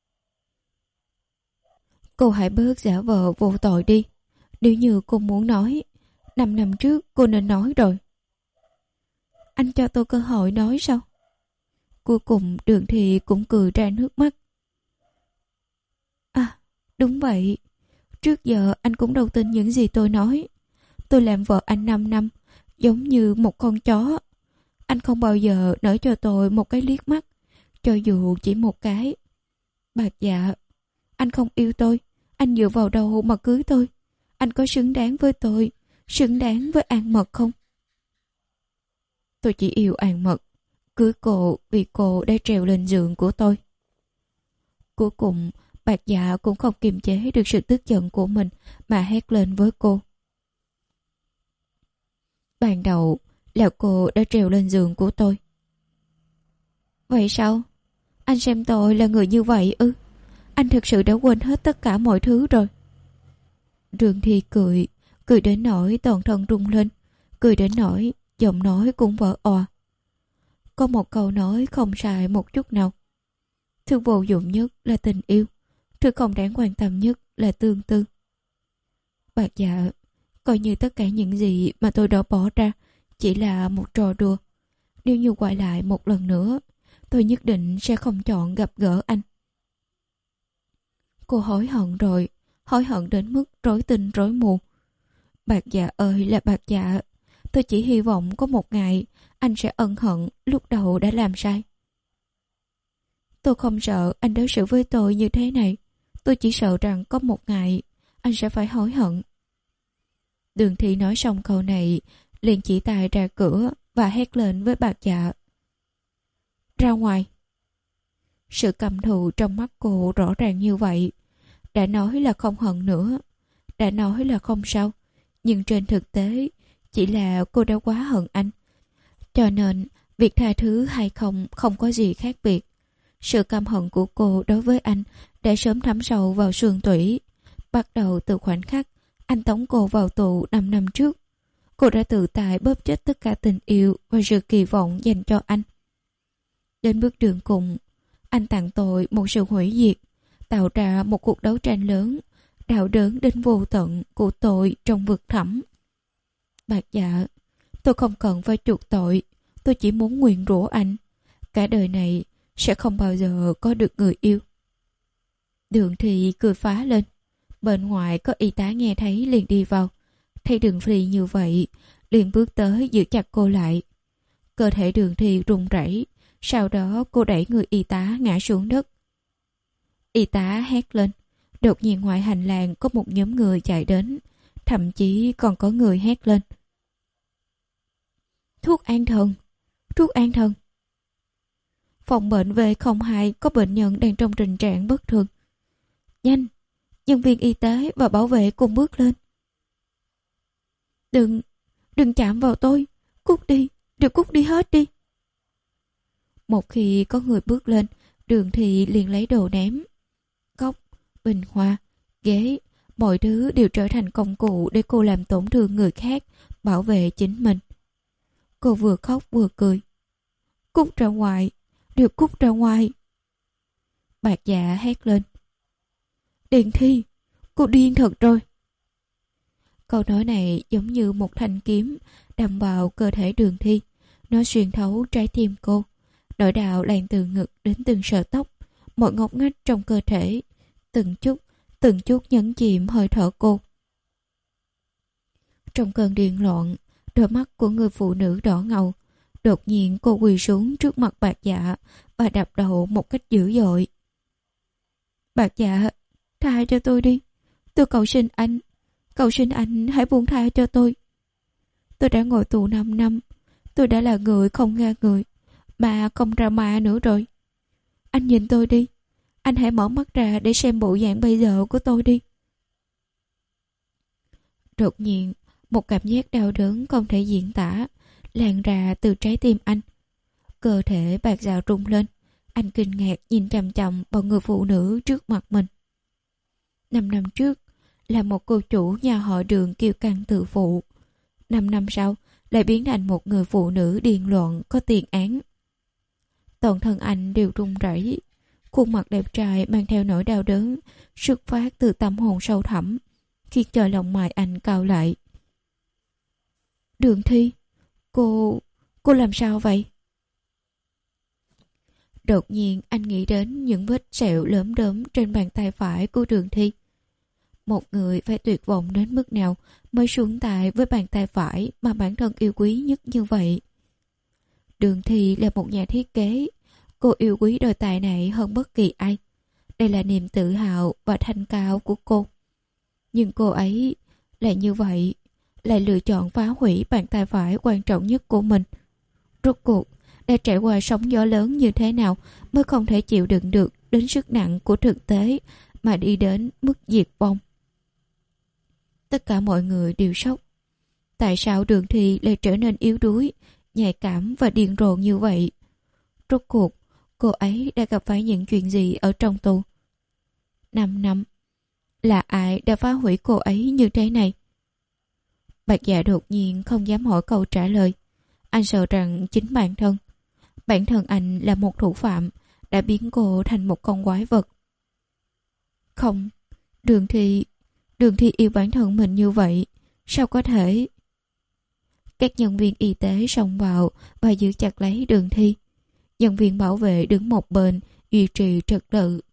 Cô hãy bớt giả vờ vô tội đi. Nếu như cô muốn nói, năm năm trước cô nên nói rồi. Anh cho tôi cơ hội nói sao? Cuối cùng Đường Thì cũng cười ra nước mắt. À, đúng vậy. Trước giờ anh cũng đâu tin những gì tôi nói. Tôi làm vợ anh năm năm, giống như một con chó. Anh không bao giờ nở cho tôi một cái liếc mắt, cho dù chỉ một cái. Bạc Dạ, anh không yêu tôi, anh dựa vào đâu mà cưới tôi? Anh có xứng đáng với tôi, xứng đáng với An Mật không? Tôi chỉ yêu An Mật, cưới cô vì cô đã trèo lên giường của tôi. Cuối cùng, Bạc Dạ cũng không kiềm chế được sự tức giận của mình mà hét lên với cô. Ban đầu là cô đã trèo lên giường của tôi. Vậy sao? Anh xem tôi là người như vậy ư? Anh thực sự đã quên hết tất cả mọi thứ rồi. Đường Thi cười, cười đến nỗi toàn thân rung lên, cười đến nỗi giọng nói cũng vỡ òa. Có một câu nói không sai một chút nào. Thứ vô dụng nhất là tình yêu, thứ không đáng quan tâm nhất là tương tư. Bạc Dạ, coi như tất cả những gì mà tôi đã bỏ ra chỉ là một trò đùa. Nếu như quay lại một lần nữa, tôi nhất định sẽ không chọn gặp gỡ anh. Cô hối hận rồi, hối hận đến mức rối tinh rối mù. Bạc Dạ ơi là Bạc Dạ, tôi chỉ hy vọng có một ngày anh sẽ ân hận lúc đầu đã làm sai. Tôi không sợ anh đối xử với tôi như thế này, tôi chỉ sợ rằng có một ngày anh sẽ phải hối hận. Đường Thị nói xong câu này, liền chỉ tay ra cửa và hét lên với Bạc Dạ. Ra ngoài. Sự căm thù trong mắt cô rõ ràng như vậy. Đã nói là không hận nữa, đã nói là không sao, nhưng trên thực tế chỉ là cô đã quá hận anh. Cho nên việc tha thứ hay không không có gì khác biệt. Sự căm hận của cô đối với anh đã sớm thấm sâu vào xương tủy. Bắt đầu từ khoảnh khắc anh tống cô vào tù năm năm trước, cô đã tự tài bóp chết tất cả tình yêu và sự kỳ vọng dành cho anh. Đến bước đường cùng, anh tặng tội một sự hủy diệt, tạo ra một cuộc đấu tranh lớn, đau đớn đến vô tận của tội trong vực thẳm. Bạc Dạ, tôi không cần phải chuộc tội, tôi chỉ muốn nguyền rủa anh. Cả đời này sẽ không bao giờ có được người yêu. Đường Thị cười phá lên. Bên ngoài có y tá nghe thấy liền đi vào. Thấy Đường Phi như vậy, liền bước tới giữ chặt cô lại. Cơ thể Đường Thị run rẩy, sau đó cô đẩy người y tá ngã xuống đất. Y tá hét lên. Đột nhiên ngoài hành lang có một nhóm người chạy đến, thậm chí còn có người hét lên. Thuốc an thần! Thuốc an thần! Phòng bệnh V không hai có bệnh nhân đang trong tình trạng bất thường. Nhanh! Nhân viên y tế và bảo vệ cùng bước lên. Đừng, đừng chạm vào tôi. Cút đi, đều cút đi hết đi. Một khi có người bước lên, Đường Thị liền lấy đồ ném. Cốc, bình hoa, ghế, mọi thứ đều trở thành công cụ để cô làm tổn thương người khác, bảo vệ chính mình. Cô vừa khóc vừa cười. Cút ra ngoài, đều cút ra ngoài. Bạc Dạ hét lên. Điền Thi, cô điên thật rồi. Câu nói này giống như một thanh kiếm đâm vào cơ thể Đường Thi. Nó xuyên thấu trái tim cô. Nỗi đau lan từ ngực đến từng sợi tóc, mọi ngóc ngách trong cơ thể, từng chút, từng chút nhấn chìm hơi thở cô. Trong cơn điên loạn, đôi mắt của người phụ nữ đỏ ngầu. Đột nhiên cô quỳ xuống trước mặt Bạc Dạ và đập đầu một cách dữ dội. Bạc Dạ, tha cho tôi đi. Tôi cầu xin anh. Cầu xin anh hãy buông tha cho tôi. Tôi đã ngồi tù năm năm. Tôi đã là người không ra người, mà không ra ma nữa rồi. Anh nhìn tôi đi. Anh hãy mở mắt ra để xem bộ dạng bây giờ của tôi đi. Đột nhiên, một cảm giác đau đớn không thể diễn tả lan ra từ trái tim anh. Cơ thể Bạc Dạ rung lên. Anh kinh ngạc nhìn chằm chằm vào người phụ nữ trước mặt mình. Năm năm trước là một cô chủ nhà họ Đường kiêu căng tự phụ. Năm năm sau lại biến thành một người phụ nữ điên loạn có tiền án. Toàn thân anh đều run rẩy. Khuôn mặt đẹp trai mang theo nỗi đau đớn xuất phát từ tâm hồn sâu thẳm, khiến cho lòng mày anh cau lại. Đường Thi, cô... cô làm sao vậy? Đột nhiên anh nghĩ đến những vết sẹo lởm đớm trên bàn tay phải của Đường Thi. Một người phải tuyệt vọng đến mức nào mới xuống tay với bàn tay phải mà bản thân yêu quý nhất như vậy. Đường Thi là một nhà thiết kế. Cô yêu quý đôi tài này hơn bất kỳ ai. Đây là niềm tự hào và thanh cao của cô. Nhưng cô ấy lại như vậy, lại lựa chọn phá hủy bàn tay phải quan trọng nhất của mình. Rốt cuộc, đã trải qua sóng gió lớn như thế nào mới không thể chịu đựng được đến sức nặng của thực tế mà đi đến mức diệt vong. Tất cả mọi người đều sốc. Tại sao Đường Thi lại trở nên yếu đuối, nhạy cảm và điên rồ như vậy? Rốt cuộc, cô ấy đã gặp phải những chuyện gì ở trong tù? Năm năm, là ai đã phá hủy cô ấy như thế này? Bạch Dạ đột nhiên không dám hỏi câu trả lời. Anh sợ rằng chính bản thân, bản thân anh là một thủ phạm, đã biến cô thành một con quái vật. Không, Đường Thi, Đường Thi yêu bản thân mình như vậy, sao có thể? Các nhân viên y tế xông vào và giữ chặt lấy Đường Thi. Nhân viên bảo vệ đứng một bên duy trì trật tự.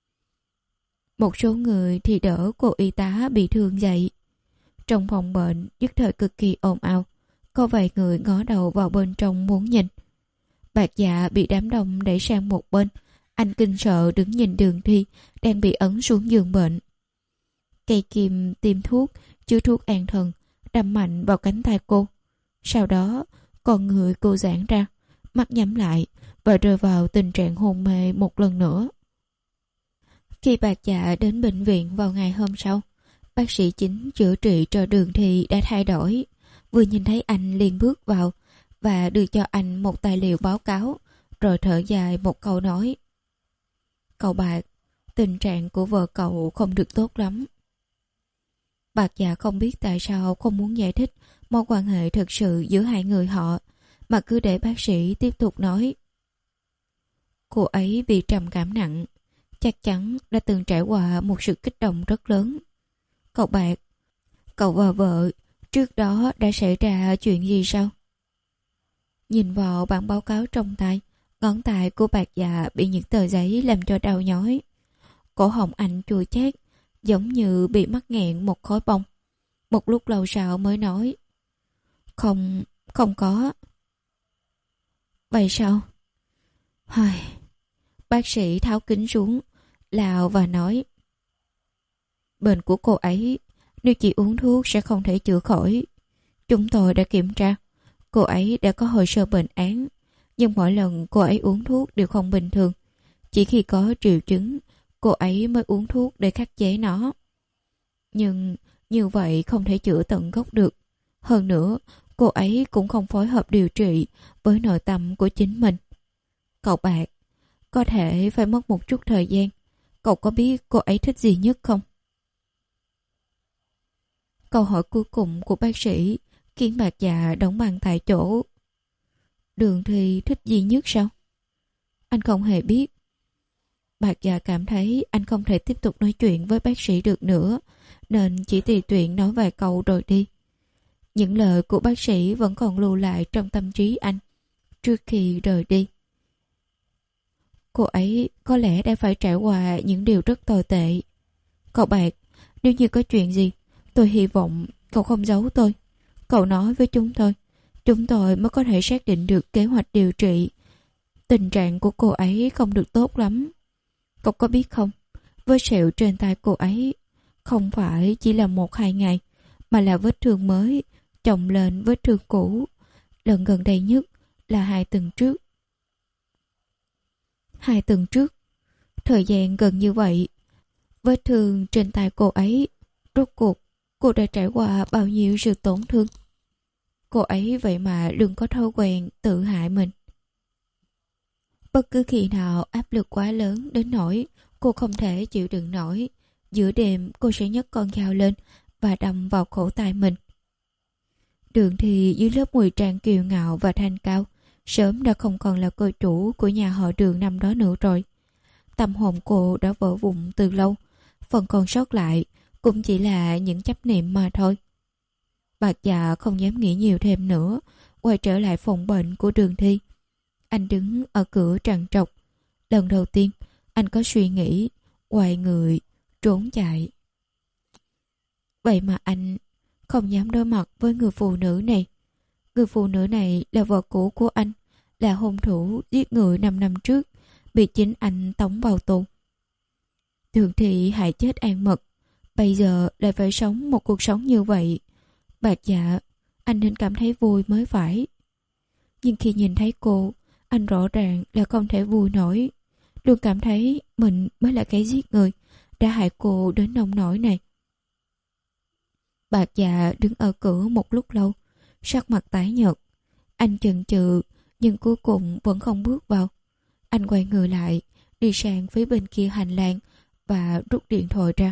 Một số người thì đỡ cô y tá bị thương dậy. Trong phòng bệnh nhất thời cực kỳ ồn ào. Có vài người ngó đầu vào bên trong muốn nhìn. Bạch Dạ bị đám đông đẩy sang một bên. Anh kinh sợ đứng nhìn Đường Thi đang bị ấn xuống giường bệnh. Cây kim tiêm thuốc chứa thuốc an thần đâm mạnh vào cánh tay cô. Sau đó con người cô giãn ra, mắt nhắm lại và rơi vào tình trạng hôn mê một lần nữa. Khi Bạch Dạ đến bệnh viện vào ngày hôm sau, bác sĩ chính chữa trị cho Đường Thi đã thay đổi. Vừa nhìn thấy anh liền bước vào và đưa cho anh một tài liệu báo cáo, rồi thở dài một câu nói: "Cậu Bạc, tình trạng của vợ cậu không được tốt lắm." Bạch Dạ không biết tại sao không muốn giải thích mối quan hệ thực sự giữa hai người họ, mà cứ để bác sĩ tiếp tục nói: "Cô ấy bị trầm cảm nặng, chắc chắn đã từng trải qua một sự kích động rất lớn. Cậu Bạc, cậu và vợ trước đó đã xảy ra chuyện gì sao?" Nhìn vào bản báo cáo trong tay, ngón tay của Bạch Dạ bị những tờ giấy làm cho đau nhói. Cổ họng anh chua chát, giống như bị mắc nghẹn một khối bông. Một lúc lâu sau mới nói: Không, không có. Vậy sao? Hời. Bác sĩ tháo kính xuống, lào và nói: Bệnh của cô ấy, nếu chỉ uống thuốc sẽ không thể chữa khỏi. Chúng tôi đã kiểm tra, cô ấy đã có hồ sơ bệnh án, nhưng mỗi lần cô ấy uống thuốc đều không bình thường. Chỉ khi có triệu chứng, cô ấy mới uống thuốc để khắc chế nó. Nhưng như vậy không thể chữa tận gốc được. Hơn nữa, cô ấy cũng không phối hợp điều trị với nội tâm của chính mình. Cậu Bạc, có thể phải mất một chút thời gian. Cậu có biết cô ấy thích gì nhất không? Câu hỏi cuối cùng của bác sĩ khiến Bạch Dạ đóng băng tại chỗ. Đường Thi thích gì nhất sao? Anh không hề biết. Bạch Dạ cảm thấy anh không thể tiếp tục nói chuyện với bác sĩ được nữa, nên chỉ tùy tiện nói vài câu rồi đi. Những lời của bác sĩ vẫn còn lưu lại trong tâm trí anh trước khi rời đi. Cô ấy có lẽ đã phải trải qua những điều rất tồi tệ. Cậu Bạc, nếu như có chuyện gì, tôi hy vọng cậu không giấu tôi. Cậu nói với chúng tôi, chúng tôi mới có thể xác định được kế hoạch điều trị. Tình trạng của cô ấy không được tốt lắm. Cậu có biết không, với sẹo trên tay cô ấy không phải chỉ là một hai ngày, mà là vết thương mới chồng lên vết thương cũ. Lần gần đây nhất là hai tuần trước. Hai tuần trước, thời gian gần như vậy, vết thương trên tay cô ấy, rốt cuộc cô đã trải qua bao nhiêu sự tổn thương. Cô ấy vậy mà đừng có thói quen tự hại mình. Bất cứ khi nào áp lực quá lớn đến nỗi cô không thể chịu đựng nổi, giữa đêm cô sẽ nhấc con dao lên và đâm vào cổ tay mình. Đường Thì dưới lớp ngụy trang kiêu ngạo và thanh cao, sớm đã không còn là cô chủ của nhà họ Đường năm đó nữa rồi. Tâm hồn cô đã vỡ vụn từ lâu, phần còn sót lại cũng chỉ là những chấp niệm mà thôi. Bạch Dạ không dám nghĩ nhiều thêm nữa, quay trở lại phòng bệnh của Đường Thi. Anh đứng ở cửa trằn trọc. Lần đầu tiên anh có suy nghĩ quay người trốn chạy. Vậy mà anh không dám đối mặt với người phụ nữ này. Người phụ nữ này là vợ cũ của anh, là hung thủ giết người năm năm trước bị chính anh tống vào tù. Đường Thị hại chết An Mật, bây giờ lại phải sống một cuộc sống như vậy. Bạc Dạ, anh nên cảm thấy vui mới phải. Nhưng khi nhìn thấy cô, anh rõ ràng là không thể vui nổi. Luôn cảm thấy mình mới là kẻ giết người, đã hại cô đến nông nỗi này. Bạc Dạ đứng ở cửa một lúc lâu, sắc mặt tái nhợt. Anh chần chừ, nhưng cuối cùng vẫn không bước vào. Anh quay người lại, đi sang phía bên kia hành lang và rút điện thoại ra.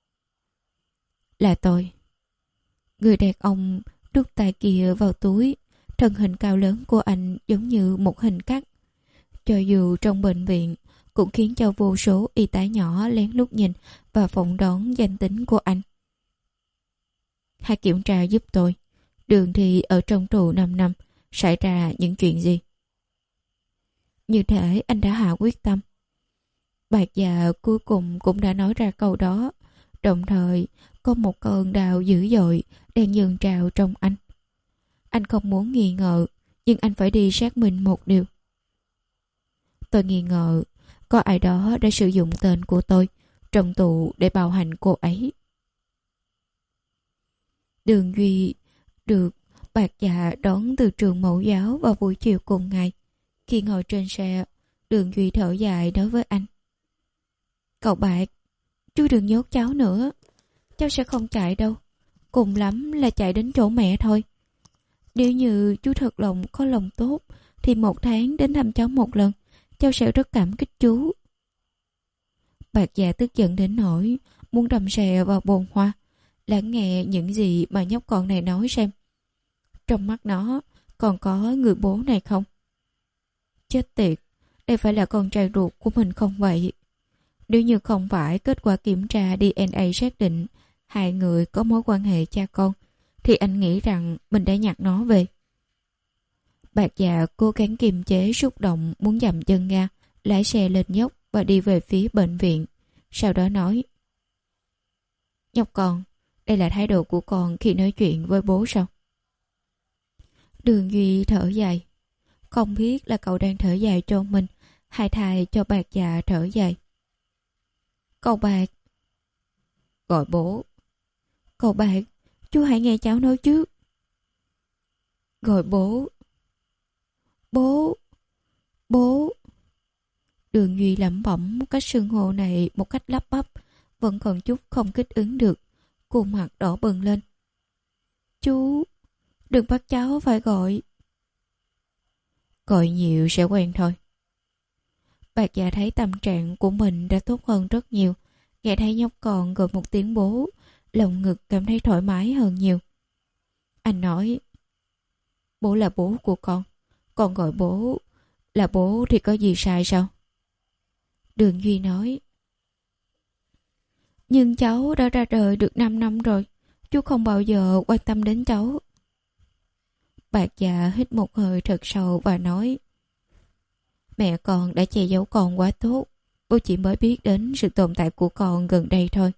Là tôi. Người đàn ông đút tay kia vào túi. Thân hình cao lớn của anh giống như một hình cắt. Cho dù trong bệnh viện, cũng khiến cho vô số y tá nhỏ lén lút nhìn và phỏng đoán danh tính của anh. Hãy kiểm tra giúp tôi. Đường Thị ở trong tù năm năm, xảy ra những chuyện gì? Như thể anh đã hạ quyết tâm. Bạc Dạ cuối cùng cũng đã nói ra câu đó. Đồng thời, có một cơn đau dữ dội đang dâng trào trong anh. Anh không muốn nghi ngờ, nhưng anh phải đi xác minh một điều. Tôi nghi ngờ có ai đó đã sử dụng tên của tôi trong tù để bạo hành cô ấy. Đường Duy được Bạc Dạ đón từ trường mẫu giáo vào buổi chiều cùng ngày. Khi ngồi trên xe, Đường Duy thở dài đối với anh. Cậu Bạc, chú đừng nhốt cháu nữa. Cháu sẽ không chạy đâu. Cùng lắm là chạy đến chỗ mẹ thôi. Nếu như chú thật lòng có lòng tốt, thì một tháng đến thăm cháu một lần, cháu sẽ rất cảm kích chú. Bạc Dạ tức giận đến nỗi muốn đâm xè vào bồn hoa, lắng nghe những gì mà nhóc con này nói xem. Trong mắt nó còn có người bố này không? Chết tiệt, đây phải là con trai ruột của mình không vậy? Nếu như không phải kết quả kiểm tra đê en a xác định hai người có mối quan hệ cha con, thì anh nghĩ rằng mình đã nhặt nó về. Bạc Dạ cố gắng kiềm chế xúc động muốn dậm chân ga, lái xe lên dốc và đi về phía bệnh viện. Sau đó nói: Nhóc con, đây là thái độ của con khi nói chuyện với bố sao? Đường Duy thở dài. Không biết là cậu đang thở dài cho mình hay thay cho Bạc Dạ thở dài. Cậu Bạc. Gọi bố. Cậu Bạc, chú hãy nghe cháu nói trước. Gọi bố. Bố. Bố. Đường Duy lẩm bẩm cách xưng hô này một cách lắp bắp, vẫn còn chút không kích ứng được. Khuôn mặt đỏ bừng lên. Chú, đừng bắt cháu phải gọi. Gọi nhiều sẽ quen thôi. Bạc Dạ thấy tâm trạng của mình đã tốt hơn rất nhiều. Nghe thấy nhóc con gọi một tiếng bố, lòng ngực cảm thấy thoải mái hơn nhiều. Anh nói: Bố là bố của con, con gọi bố là bố thì có gì sai sao? Đường Duy nói: Nhưng cháu đã ra đời được năm năm rồi, chú không bao giờ quan tâm đến cháu. Bạc Dạ hít một hơi thật sâu và nói: Mẹ con đã che giấu con quá tốt, bố chỉ mới biết đến sự tồn tại của con gần đây thôi.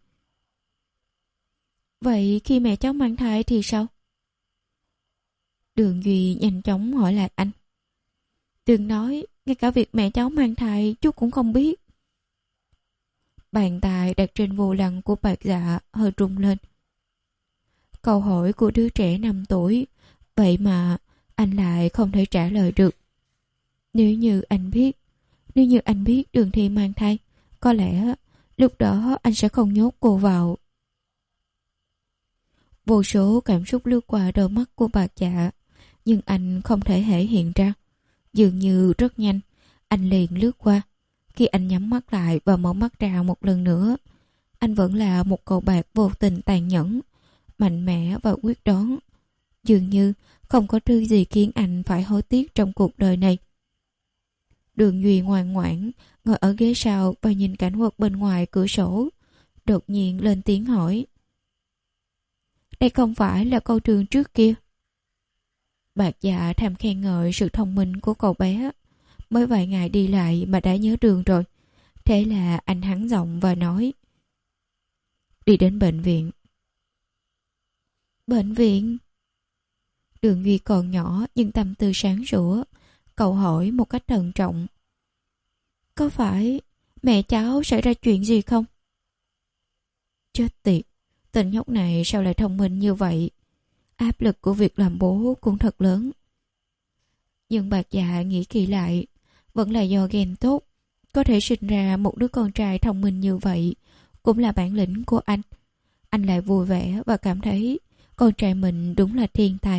Vậy khi mẹ cháu mang thai thì sao? Đường Duy nhanh chóng hỏi lại anh. Đừng nói, ngay cả việc mẹ cháu mang thai chú cũng không biết. Bàn tay đặt trên vô lăng của Bạc Dạ hơi rung lên. Câu hỏi của đứa trẻ năm tuổi, vậy mà anh lại không thể trả lời được. Nếu như anh biết, nếu như anh biết Đường Thi mang thai, có lẽ lúc đó anh sẽ không nhốt cô vào. Vô số cảm xúc lướt qua đôi mắt của Bạc Dạ, nhưng anh không thể thể hiện ra. Dường như rất nhanh, anh liền lướt qua. Khi anh nhắm mắt lại và mở mắt ra một lần nữa, anh vẫn là một cậu bạc vô tình tàn nhẫn, mạnh mẽ và quyết đoán. Dường như không có thứ gì khiến anh phải hối tiếc trong cuộc đời này. Đường Duy ngoan ngoãn ngồi ở ghế sau và nhìn cảnh vật bên ngoài cửa sổ. Đột nhiên lên tiếng hỏi: Đây không phải là câu trường trước kia? Bạc Dạ thầm khen ngợi sự thông minh của cậu bé. Mới vài ngày đi lại mà đã nhớ đường rồi. Thế là anh hắn giọng và nói: Đi đến bệnh viện. Bệnh viện? Đường Duy còn nhỏ nhưng tâm tư sáng sủa. Cậu hỏi một cách thận trọng: Có phải mẹ cháu xảy ra chuyện gì không? Chết tiệt, tên nhóc này sao lại thông minh như vậy? Áp lực của việc làm bố cũng thật lớn. Nhưng bạc dạ nghĩ kỹ lại, vẫn là do ghen tốt. Có thể sinh ra một đứa con trai thông minh như vậy cũng là bản lĩnh của anh. Anh lại vui vẻ và cảm thấy con trai mình đúng là thiên tài.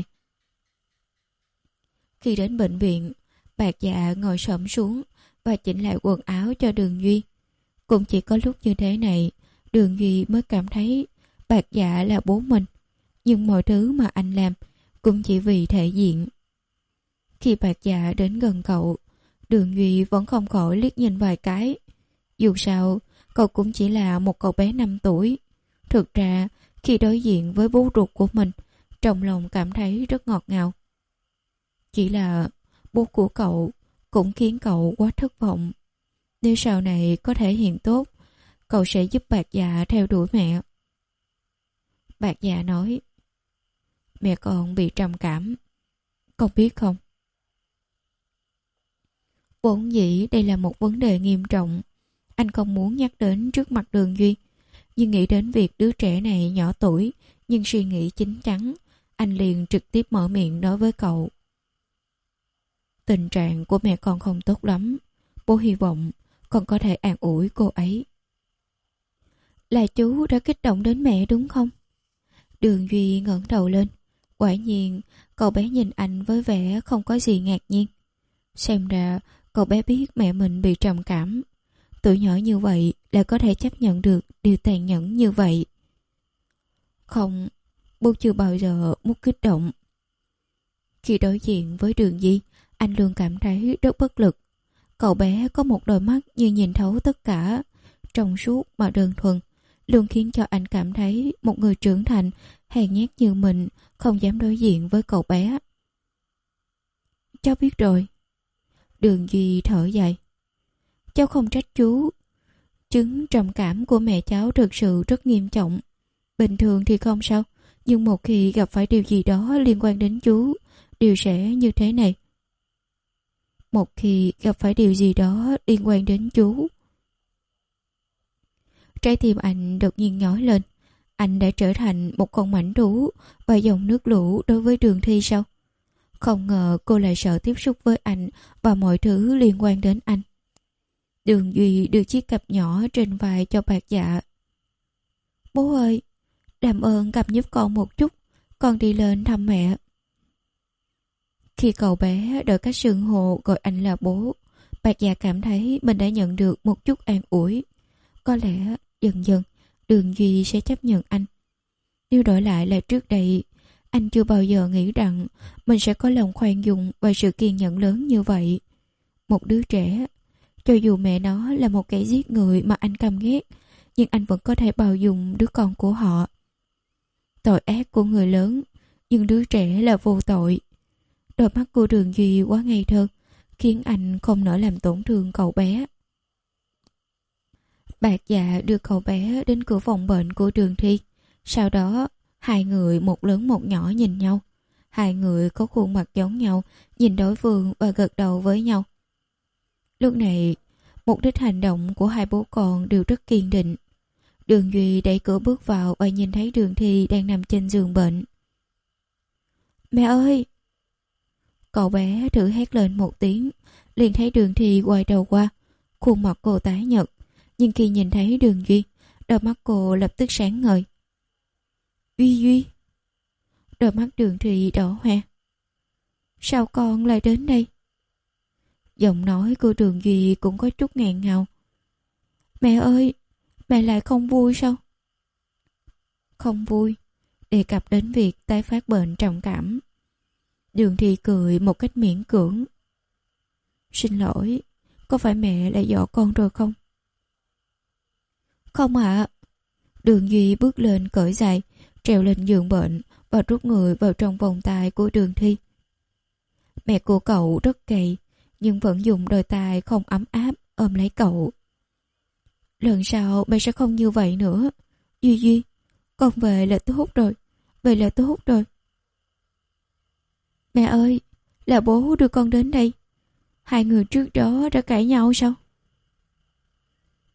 Khi đến bệnh viện, bạc dạ ngồi xổm xuống và chỉnh lại quần áo cho Đường Duy. Cũng chỉ có lúc như thế này, Đường Duy mới cảm thấy bạc dạ là bố mình. Nhưng mọi thứ mà anh làm cũng chỉ vì thể diện. Khi bạc dạ đến gần cậu, Đường Duy vẫn không khỏi liếc nhìn vài cái. Dù sao, cậu cũng chỉ là một cậu bé năm tuổi. Thực ra, khi đối diện với bố ruột của mình, trong lòng cảm thấy rất ngọt ngào. Chỉ là bố của cậu cũng khiến cậu quá thất vọng. Nếu sau này có thể hiện tốt, cậu sẽ giúp bạc dạ theo đuổi mẹ. Bạc dạ nói, mẹ con bị trầm cảm, con biết không? Vốn dĩ đây là một vấn đề nghiêm trọng. Anh không muốn nhắc đến trước mặt Đường Duy. Nhưng nghĩ đến việc đứa trẻ này nhỏ tuổi nhưng suy nghĩ chín chắn, anh liền trực tiếp mở miệng nói với cậu. Tình trạng của mẹ con không tốt lắm. Bố hy vọng con có thể an ủi cô ấy. Là chú đã kích động đến mẹ đúng không? Đường Duy ngẩng đầu lên. Quả nhiên, cậu bé nhìn anh với vẻ không có gì ngạc nhiên. Xem ra, cậu bé biết mẹ mình bị trầm cảm. Tuổi nhỏ như vậy là có thể chấp nhận được điều tàn nhẫn như vậy. Không, bố chưa bao giờ muốn kích động. Khi đối diện với Đường Duy, anh luôn cảm thấy rất bất lực. Cậu bé có một đôi mắt như nhìn thấu tất cả, trong suốt mà đơn thuần, luôn khiến cho anh cảm thấy một người trưởng thành, hèn nhát như mình không dám đối diện với cậu bé. Cháu biết rồi. Đường Duy thở dài. Cháu không trách chú. Chứng trầm cảm của mẹ cháu thực sự rất nghiêm trọng. Bình thường thì không sao, nhưng một khi gặp phải điều gì đó liên quan đến chú, điều sẽ như thế này. Một khi gặp phải điều gì đó liên quan đến chú. Trái tim anh đột nhiên nhói lên. Anh đã trở thành một con mảnh thú và dòng nước lũ đối với Đường Thi sao? Không ngờ cô lại sợ tiếp xúc với anh và mọi thứ liên quan đến anh. Đường Duy đưa chiếc cặp nhỏ trên vai cho bạc dạ. Bố ơi, làm ơn cầm giúp con một chút, con đi lên thăm mẹ. Khi cậu bé đợi cách xưng hô gọi anh là bố, bạc dạ cảm thấy mình đã nhận được một chút an ủi. Có lẽ dần dần Đường Duy sẽ chấp nhận anh. Nếu đổi lại là trước đây, anh chưa bao giờ nghĩ rằng mình sẽ có lòng khoan dung và sự kiên nhẫn lớn như vậy. Một đứa trẻ, cho dù mẹ nó là một kẻ giết người mà anh căm ghét, nhưng anh vẫn có thể bao dung đứa con của họ. Tội ác của người lớn, nhưng đứa trẻ là vô tội. Đôi mắt của Đường Duy quá ngây thơ, khiến anh không nỡ làm tổn thương cậu bé. Bạc dạ đưa cậu bé đến cửa phòng bệnh của Đường Thi. Sau đó, hai người một lớn một nhỏ nhìn nhau. Hai người có khuôn mặt giống nhau, nhìn đối phương và gật đầu với nhau. Lúc này, mục đích hành động của hai bố con đều rất kiên định. Đường Duy đẩy cửa bước vào và nhìn thấy Đường Thi đang nằm trên giường bệnh. Mẹ ơi! Cậu bé thử hét lên một tiếng, liền thấy Đường Thi quay đầu qua. Khuôn mặt cô tái nhợt, nhưng khi nhìn thấy Đường Duy, đôi mắt cô lập tức sáng ngời. Duy Duy! Đôi mắt Đường Thi đỏ hoe. Sao con lại đến đây? Giọng nói của Đường Duy cũng có chút ngàn ngào. Mẹ ơi! Mẹ lại không vui sao? Không vui, đề cập đến việc tái phát bệnh trầm cảm. Đường Thi cười một cách miễn cưỡng. Xin lỗi, có phải mẹ lại dọa con rồi không? Không ạ. À. Đường Duy bước lên cởi giày, trèo lên giường bệnh và rút người vào trong vòng tay của Đường Thi. Mẹ của cậu rất gầy, nhưng vẫn dùng đôi tay không ấm áp ôm lấy cậu. Lần sau mẹ sẽ không như vậy nữa. Duy Duy, con về là tốt rồi, về là tốt rồi. Mẹ ơi, là bố đưa con đến đây. Hai người trước đó đã cãi nhau sao?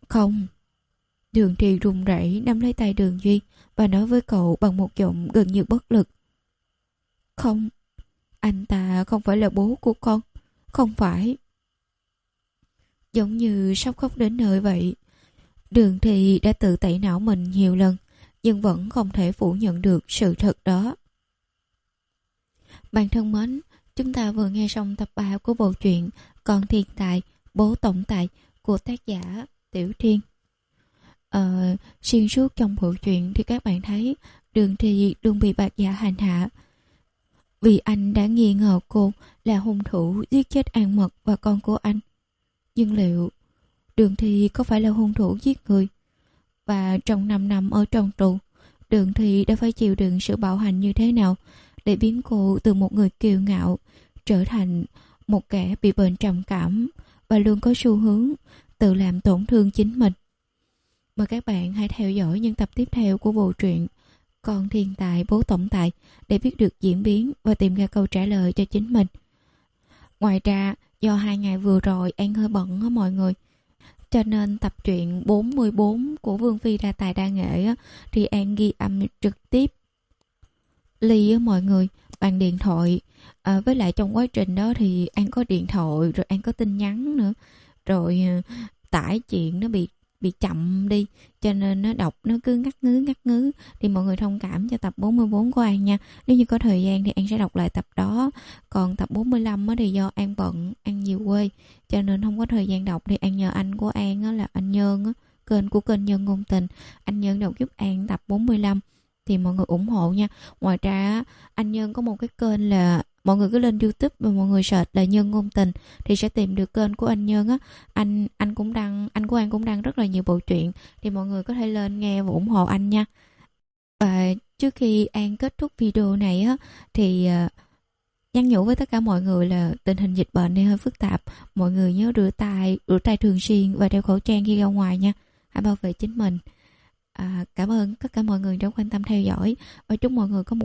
Không. Đường Thi run rẩy nắm lấy tay Đường Duy và nói với cậu bằng một giọng gần như bất lực. Không, anh ta không phải là bố của con. Không phải. Giống như sắp khóc đến nơi vậy. Đường Thi đã tự tẩy não mình nhiều lần, nhưng vẫn không thể phủ nhận được sự thật đó. Bạn thân mến, chúng ta vừa nghe xong tập ba của bộ truyện Con Thiên Tài, Bố Tổng Tài của tác giả Tiểu Thiên. Ờ, xuyên suốt trong bộ truyện thì các bạn thấy Đường Thi luôn bị Bạc Dạ hành hạ, vì anh đã nghi ngờ cô là hung thủ giết chết An Mật và con của anh. Nhưng liệu Đường Thi có phải là hung thủ giết người? Và trong năm năm ở trong tù, Đường Thi đã phải chịu đựng sự bạo hành như thế nào để biến cô từ một người kiêu ngạo trở thành một kẻ bị bệnh trầm cảm và luôn có xu hướng tự làm tổn thương chính mình. Mời các bạn hãy theo dõi những tập tiếp theo của bộ truyện Con Thiên Tài, Bố Tổng Tài để biết được diễn biến và tìm ra câu trả lời cho chính mình. Ngoài ra, do hai ngày vừa rồi An hơi bận á mọi người, cho nên tập truyện bốn mươi bốn của Vương Phi Đa Tài Đa Nghệ á, thì An ghi âm trực tiếp ly á mọi người bằng điện thoại. À, với lại trong quá trình đó thì An có điện thoại, rồi An có tin nhắn nữa, rồi tải chuyện nó bị bị chậm đi, cho nên nó đọc nó cứ ngắt ngứ ngắt ngứ, thì mọi người thông cảm cho tập bốn mươi bốn của An nha. Nếu như có thời gian thì An sẽ đọc lại tập đó. Còn tập bốn mươi lăm thì do An bận, An nhiều quê, cho nên không có thời gian đọc, thì An nhờ anh của An á, là anh Nhân á, kênh của kênh Nhân Ngôn Tình, anh Nhân đọc giúp An tập bốn mươi lăm thì mọi người ủng hộ nha. Ngoài ra anh Nhân có một cái kênh là mọi người cứ lên YouTube và mọi người search là Nhân Ngôn Tình thì sẽ tìm được kênh của anh Nhân á. Anh anh cũng đăng, anh của An cũng đăng rất là nhiều bộ truyện, thì mọi người có thể lên nghe và ủng hộ anh nha. Và trước khi An kết thúc video này á thì uh, nhắn nhủ với tất cả mọi người là tình hình dịch bệnh này hơi phức tạp, mọi người nhớ rửa tay, rửa tay thường xuyên và đeo khẩu trang khi ra ngoài nha. Hãy bảo vệ chính mình. À, cảm ơn tất cả mọi người đã quan tâm theo dõi và chúc mọi người có một